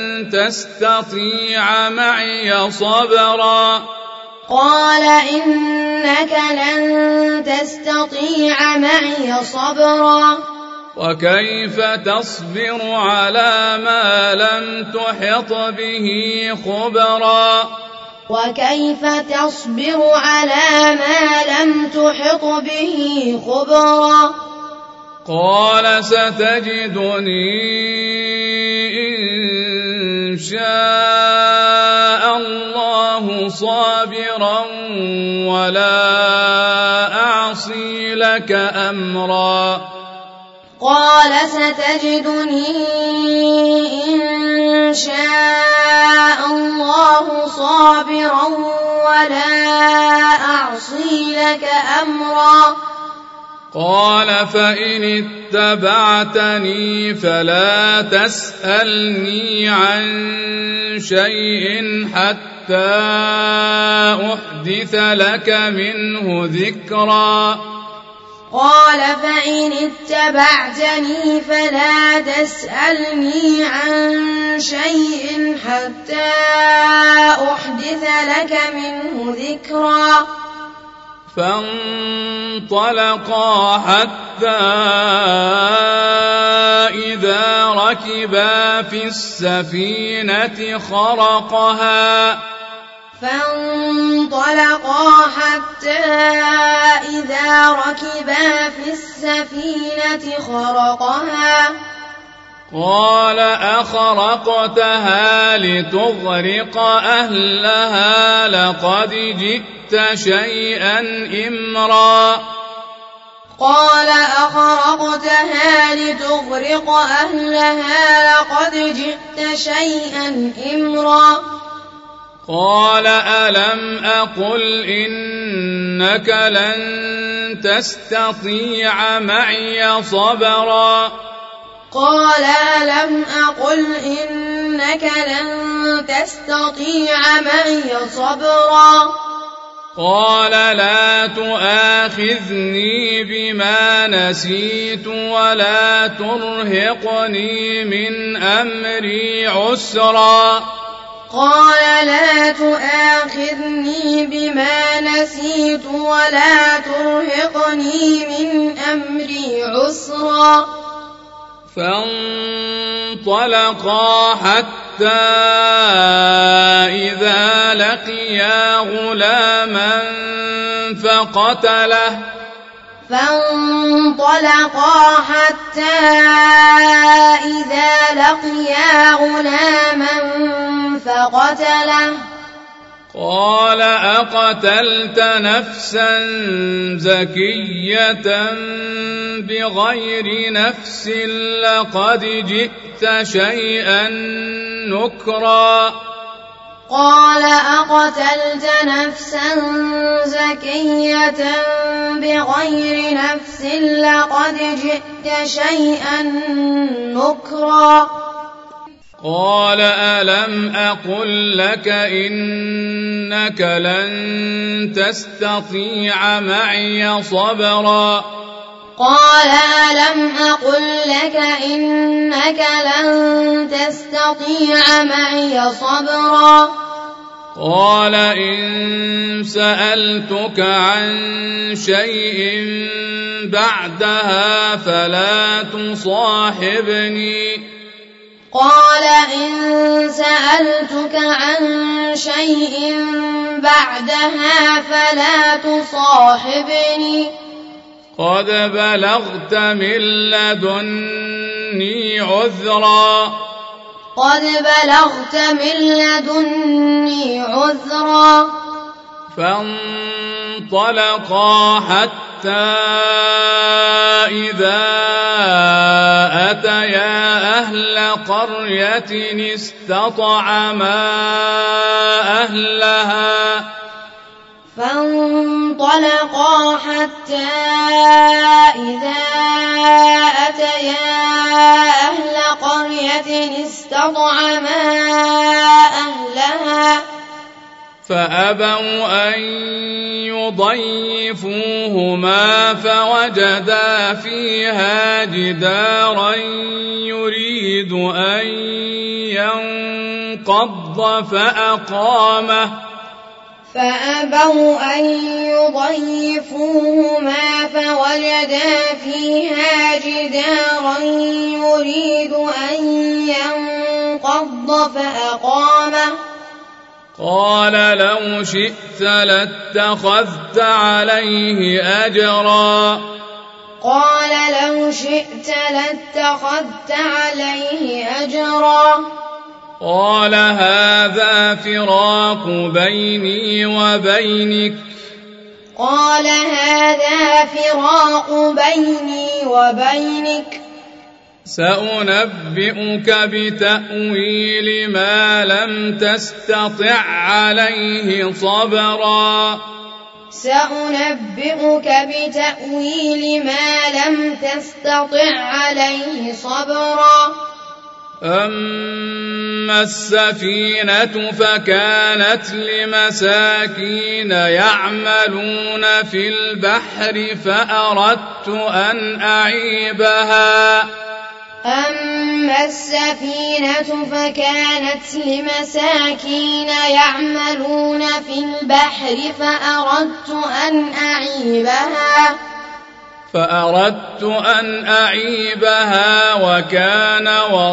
تستطيع معي صبرا قال إنك لن تستطيع معي صبرا وكيف تصبر على ما لم تحط به خبرا وكيف تصبر على ما لم تحط به خبرا قال ستجدني إن شاء الله صابرا ولا أعصي لك أمرا قال ستجدني إن شاء الله صابرا ولا أعصي لك أمرا قال فإن اتبعتني فلا تسألني عن شيء حتى أحدث لك منه ذكرا قال فإن اتبعتني فلا تسألني عن شيء حتى أحدث لك منه ذكرا فانطلقا حتى إذا ركبا في السفينة خرقها فانطلقا حتى إذا ركبا في السفينة خرقها قال أخرقتها لتغرق أهلها لقد جئت شيئا إمرا قال أخرقتها لتغرق أهلها لقد جئت شيئا إمرا قال ألم أقل إنك لن تستطيع معي صبرا قال ألم أقل إنك لن تستطيع معي صبرا قال لا تؤاخذني بما نسيت ولا ترهقني من أمري عسرا قال لا تؤاخذني بما نسيت ولا ترهقني من أمري عسرا فانطلقا حتى إذا لقيا غلاما فقتله فانطلقا حتى إذا لقيا غلاما فقتله قال أقتلت نفسا زكية بغير نفس لقد جئت شيئا نكرا قال أقتلت نفسا زكية بغير نفس لقد جئت شيئا نكرا قال ألم أقل لك إنك لن تستطيع معي صبرا قال ألم أقل لك إنك لن تستطيع معي صبرا قال إن سألتك عن شيء بعدها فلا تصاحبني قال إن سألتك عن شيء بعدها فلا تصاحبني قد بلغت من لدني عذرا قد بلغت من لدني عذرا فانطلقا حتى إذا أتيا أهل قرية استطعما أهلها فانطلقا حتى إذا أتيا أهل قرية استطعما أهلها فأبوا أن يضيفوهما فوجدا فيها جدارا يريد أن ينقض فأقامه فأبوا أن يضيفوهما فوجدا فيها جدارا يريد أن ينقض فأقامه قال لو شئت لاتخذت عليه أجرا قال لو شئت لاتخذت عليه أجرا قال هذا فراق بيني وبينك قال هذا فراق بيني وبينك سأنبئك بتأويل ما لم تستطع عليه صبرا سأنبئك بتأويل ما لم تستطع عليه صبرا أما السفينة فكانت لمساكين يعملون في البحر فأردت أن أعيبها أما السفينة فكانت لمساكين يعملون في البحر فأردت أن أعيبها فأردت أن أعيبها وكان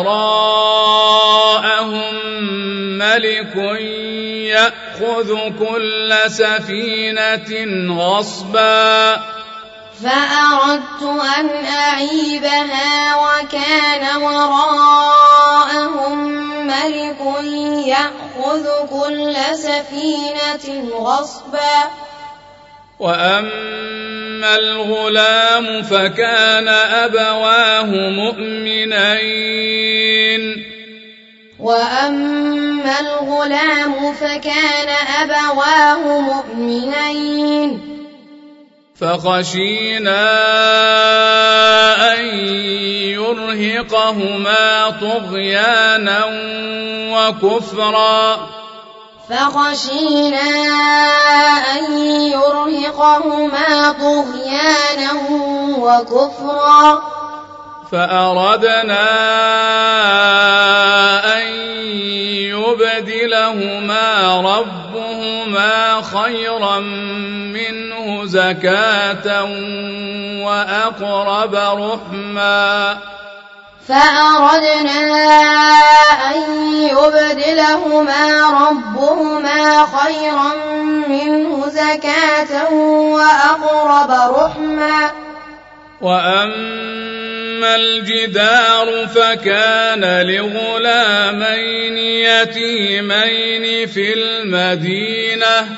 وراءهم ملك يأخذ كل سفينة غصبا فأردت أن أعيبها وكان وراءهم ملك يأخذ كل سفينة غصبا وأما الغلام فكان أبواه مؤمنين وأما الغلام فكان أبواه مؤمنين فخشينا أن يرهقهما طغيانا وكفرا فخشينا أن يرهقهما طغيانا وكفرا فأردنا أن يبدلهما ربهما خيرا منه زكاة وأقرب رحما فأردنا أن يبدلهما ربهما خيرا منه زكاة وأقرب رحما وأما الجدار فكان لغلامين يتيمين في المدينة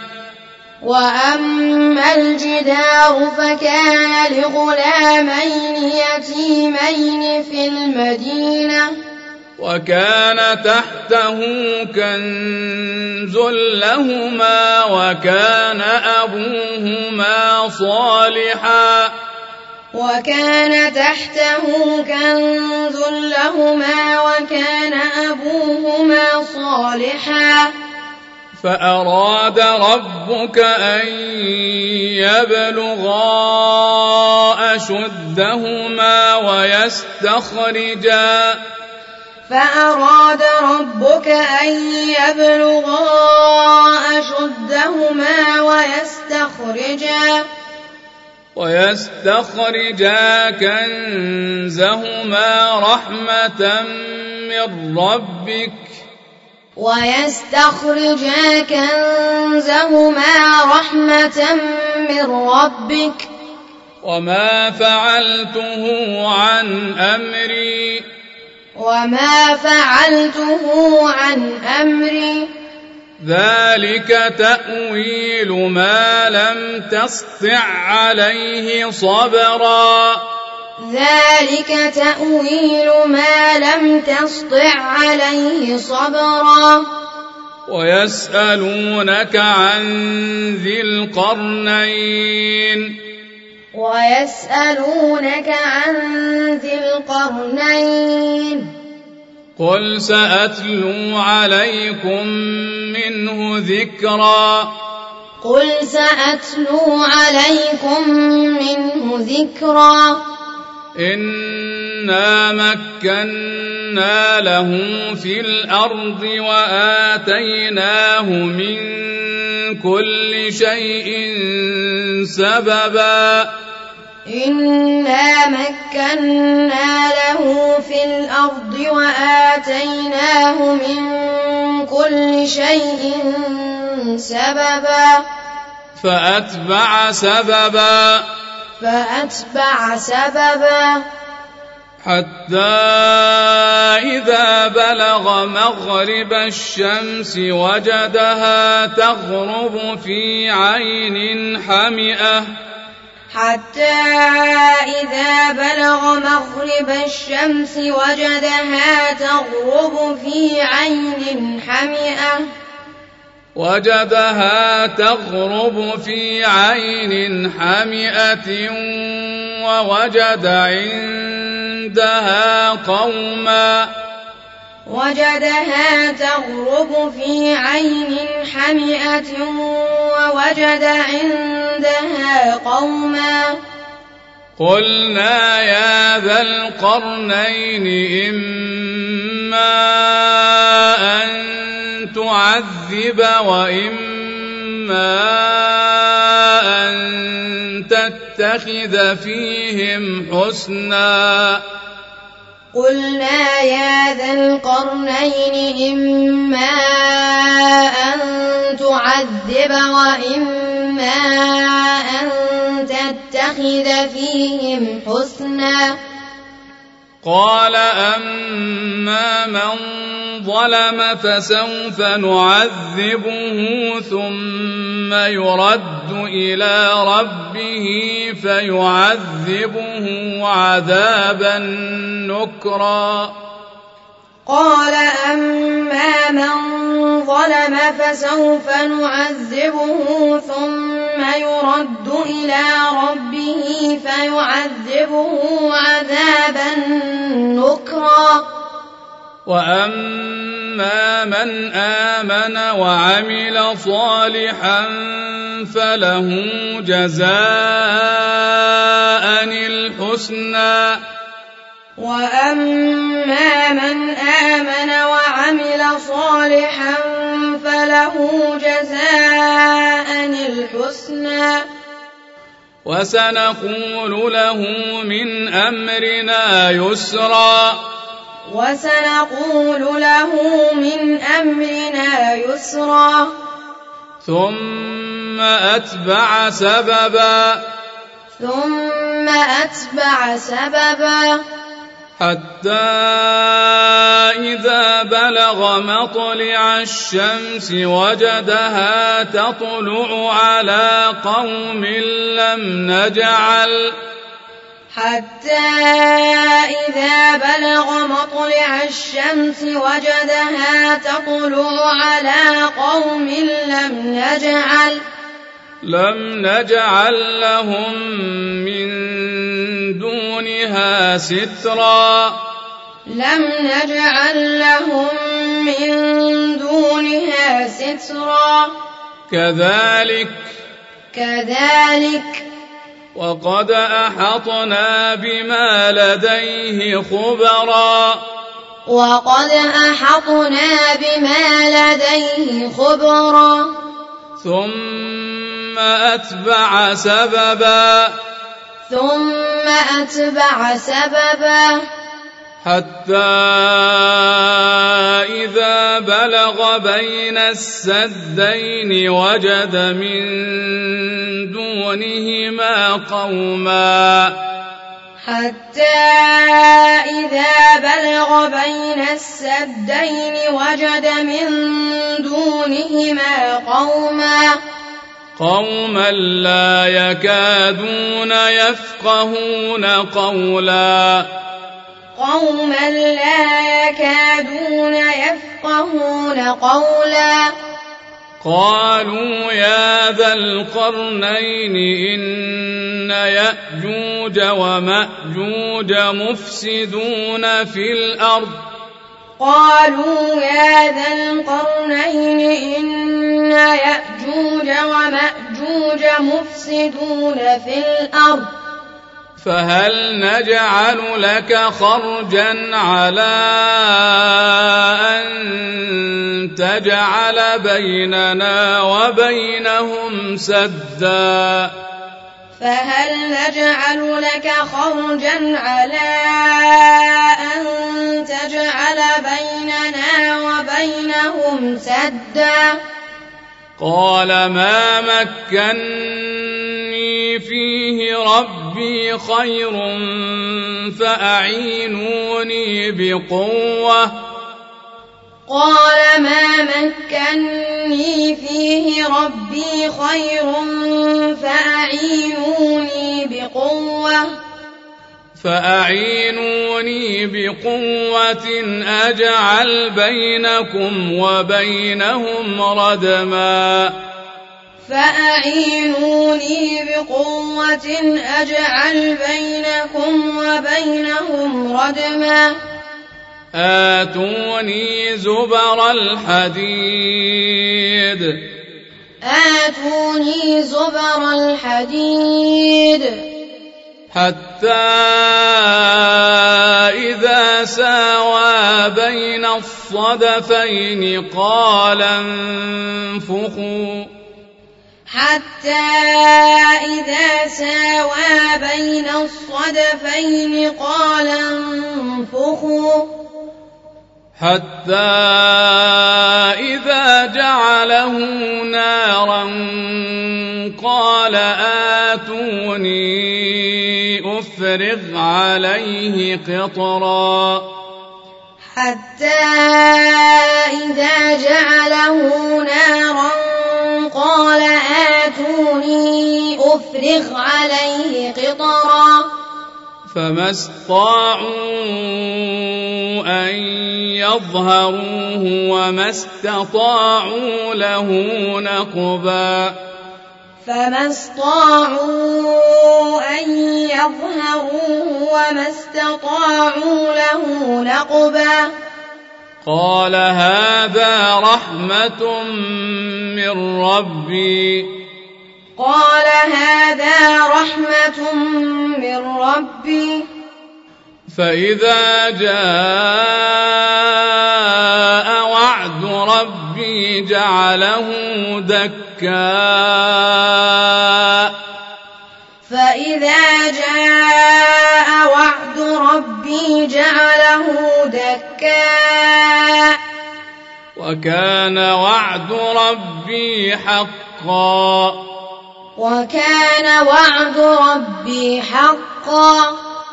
وأما الجدار فكان لغلامين يتيمين في المدينة وكان تحته كنز لهما وكان أبوهما صالحا وكان تحته كنز لهما وكان أبوهما صالحا فأراد ربك أن يبلغا أشدهما ويستخرجا فأراد ربك أن يبلغا أشدهما ويستخرجا ويستخرجا كنزهما رحمة من ربك ويستخرجا كنزهما رحمة من ربك وما فعلته عن أمري وما فعلته عن أمري ذلك تأويل ما لم تسطع عليه صبرا ذلك تأويل ما لم تسطع عليه صبرا ويسألونك عن ذي القرنين ويسألونك عن ذي القرنين قل سأتلو عليكم منه ذكرا قل سأتلو عليكم منه ذكرا إنا مكنا له في الأرض وآتيناه من كل شيء سببا إنا مكنا له في الأرض وآتيناه من كل شيء سببا فأتبع سببا فأتبع سببا حتى إذا بلغ مغرب الشمس وجدها تغرب في عين حمئة حتى إذا بلغ مغرب الشمس وجدها تغرب في عين حمئة وجدها تغرب في عين حمئة ووجد عندها قوما وجدها تغرب في عين حمئة ووجد عندها قوما قلنا يا ذا القرنين إما أن تعذب وإما أن تتخذ فيهم حسنا قلنا يا ذا القرنين إما أن تعذب وإما أن تتخذ فيهم حسنا قال أما من ظلم فسوف نعذبه ثم يرد إلى ربه فيعذبه عذابا نكرا قال أما من ظلم فسوف نعذبه ثم يرد إلى ربه فيعذبه عذابا نكرا وأما من آمن وعمل صالحا فله جزاء الحسنى وأما من آمن وعمل صالحا فله جزاء الحسنى وسنقول له من أمرنا يسرا وسنقول له من أمرنا يسرا ثم أتبع سببا ثم أتبع سببا حتى إذا بلغ مطلع الشمس وجدها تطلع على قوم لم نجعل حتى إذا بلغ مطلع الشمس وجدها تطلع على قوم لم نجعل لم نجعل لهم من دونها سترا لم نجعل لهم من دونها سترا كذلك كذلك وقد أحطنا بما لديه خبرا وقد أحطنا بما لديه خبرا ثم أتبع سببا ثم أتبع سببا حتى إذا بلغ بين السدين وجد من دونهما قوما حتى إذا بلغ بين السدين وجد من دونهما قوما قوما لا يكادون يفقهون قولا قوما لا يكادون يفقهون قولا قالوا يا ذا القرنين إن يأجوج ومأجوج مفسدون في الأرض قالوا يا ذا القرنين إن يأجوج ومأجوج مفسدون في الأرض فهل نجعل لك خرجا على أن تجعل بيننا وبينهم سدا فهل نجعل لك خرجا على أن تجعل بيننا وبينهم سدا قال ما مكني فيه ربي خير فأعينوني بقوة قال ما مكني فيه ربي خير فأعينوني بقوة فأعينوني بقوة أجعل بينكم وبينهم ردما فأعينوني بقوة أجعل بينكم وبينهم ردما آتوني زبر الحديد آتوني زبر الحديد حتى إذا ساوى بين الصدفين قال انفخوا حتى إذا ساوى بين الصدفين قال انفخوا حتى إذا جعله نارا قال آتوني أفرغ عليه قطرا حتى إذا جعله نارا قال آتوني أفرغ عليه قطرا فما استطاعوا أن يظهروه وما استطاعوا له نقبا فما استطاعوا أن يظهروه وما استطاعوا له نقبا قال هذا رحمة من ربي قال هذا رحمة من ربي فإذا جاء وعد ربي جعله دكا فإذا جاء وعد ربي جعله دكا وكان وعد ربي حقا وكان وعد ربي حقا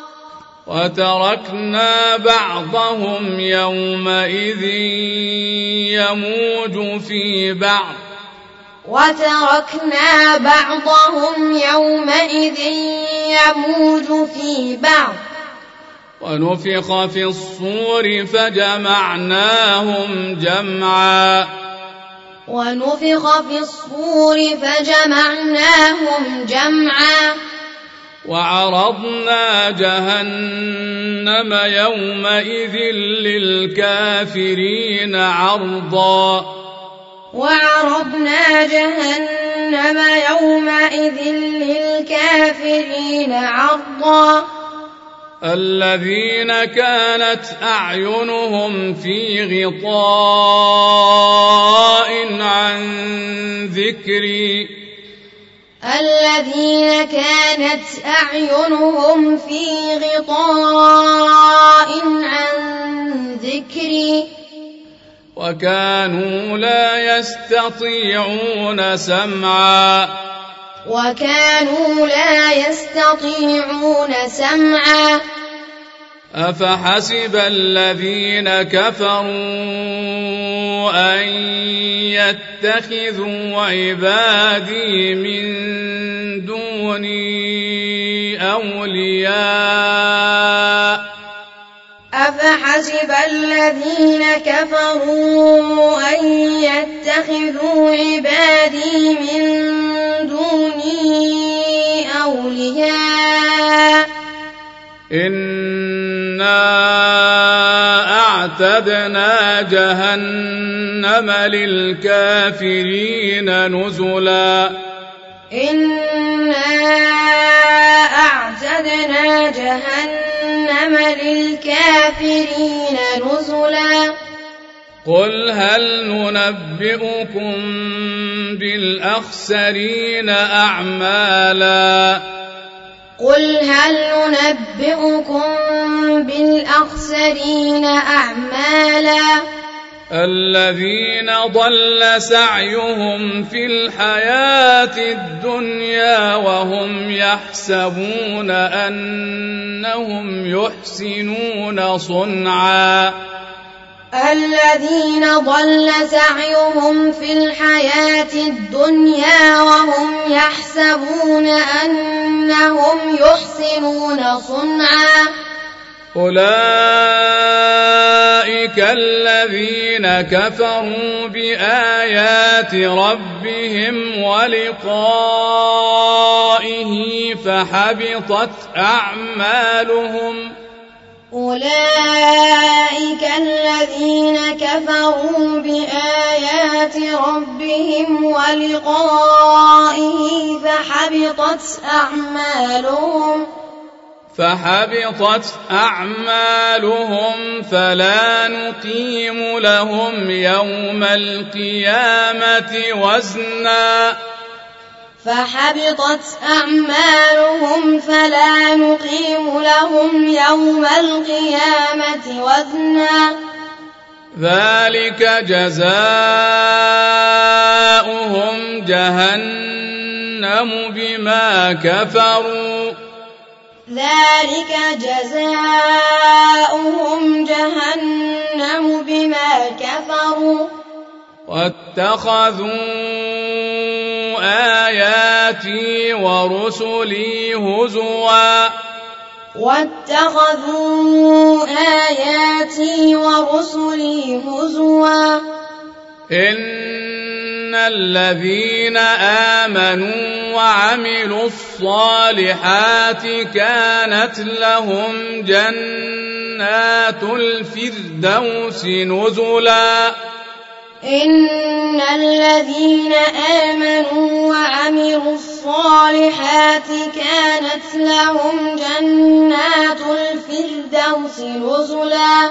وتركنا بعضهم يومئذ يموج في بعض وتركنا بعضهم يومئذ يموج في بعض ونفخ في الصور فجمعناهم جمعا ونفخ في الصور فجمعناهم جمعا وعرضنا جهنم يومئذ للكافرين عرضا وعرضنا جهنم يومئذ للكافرين عرضا الذين كانت أعينهم في غطاء عن ذكري الذين كانت أعينهم في غطاء عن ذكري وكانوا لا يستطيعون سمعا وكانوا لا يستطيعون سمعا أفحسب الذين كفروا أن يتخذوا عبادي من دوني أولياء أفحسب الذين كفروا أن يتخذوا عبادي من دوني أولياء إنا أعتدنا جهنم للكافرين نزلا إنا أعتدنا جهنم للكافرين نزلا قل هل ننبئكم بالأخسرين أعمالا قل هل ننبئكم بالأخسرين أعمالا الذين ضل سعيهم في الحياة الدنيا وهم يحسبون أنهم يحسنون صنعا الذين ضل سعيهم في الحياة الدنيا وهم يحسبون أنهم يحسنون صنعا أولئك الذين كفروا بآيات ربهم ولقائه فحبطت أعمالهم أولئك الذين كفروا بآيات ربهم ولقائه فحبطت أعمالهم فحبطت أعمالهم فلا نقيم لهم يوم القيامة وزنا فحبطت أعمالهم فلا نقيم لهم يوم القيامة وزنا ذلك جزاؤهم جهنم بما كفروا ذلك جزاؤهم جهنم بما كفروا واتخذوا آياتي ورسلي هزوا واتخذوا آياتي ورسلي هزوا إن الذين آمنوا وعملوا الصالحات كانت لهم جنات الفردوس نزلا إن الذين آمنوا وعملوا الصالحات كانت لهم جنات الفردوس نزلا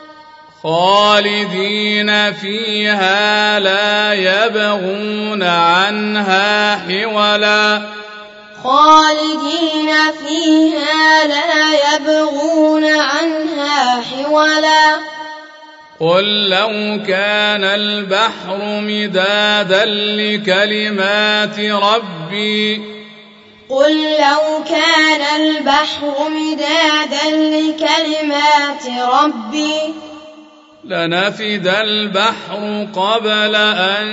خالدين فيها لا يبغون عنها حولا خالدين فيها لا يبغون عنها حولا قل لو كان البحر مدادا لكلمات ربي قل لو كان البحر مدادا لكلمات ربي لنفد البحر قبل أن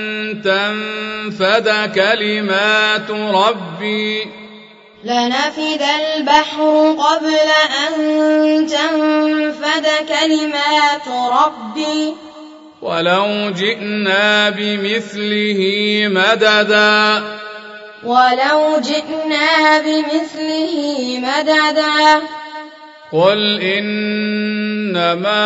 تنفد كلمات ربي لنفد البحر قبل أن تنفد كلمات ربي ولو جئنا بمثله مددا ولو جئنا بمثله مددا قل إنما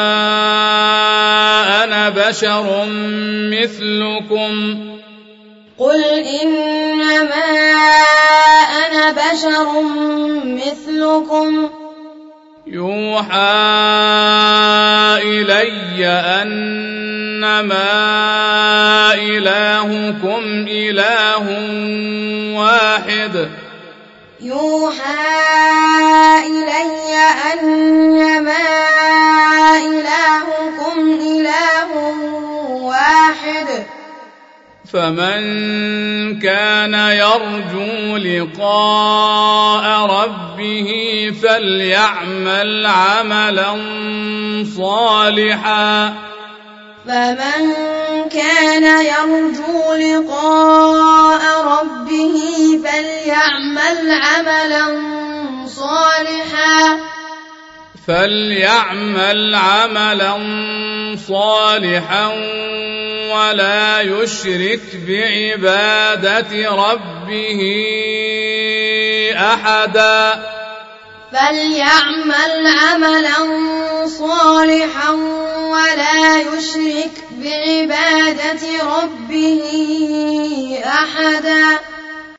أنا بشر مثلكم قل إنما أنا بشر مثلكم يوحى إلي أنما إلهكم إله واحد يوحى إلي أنما إلهكم إله واحد فمن كان يرجو لقاء ربه فليعمل عملا صالحا فمن كان يرجو لقاء ربه فليعمل عملا صالحا فليعمل عملا صالحا ولا يشرك بعبادة ربه أحدا فليعمل عملا صالحا ولا يشرك بعبادة ربه أحدا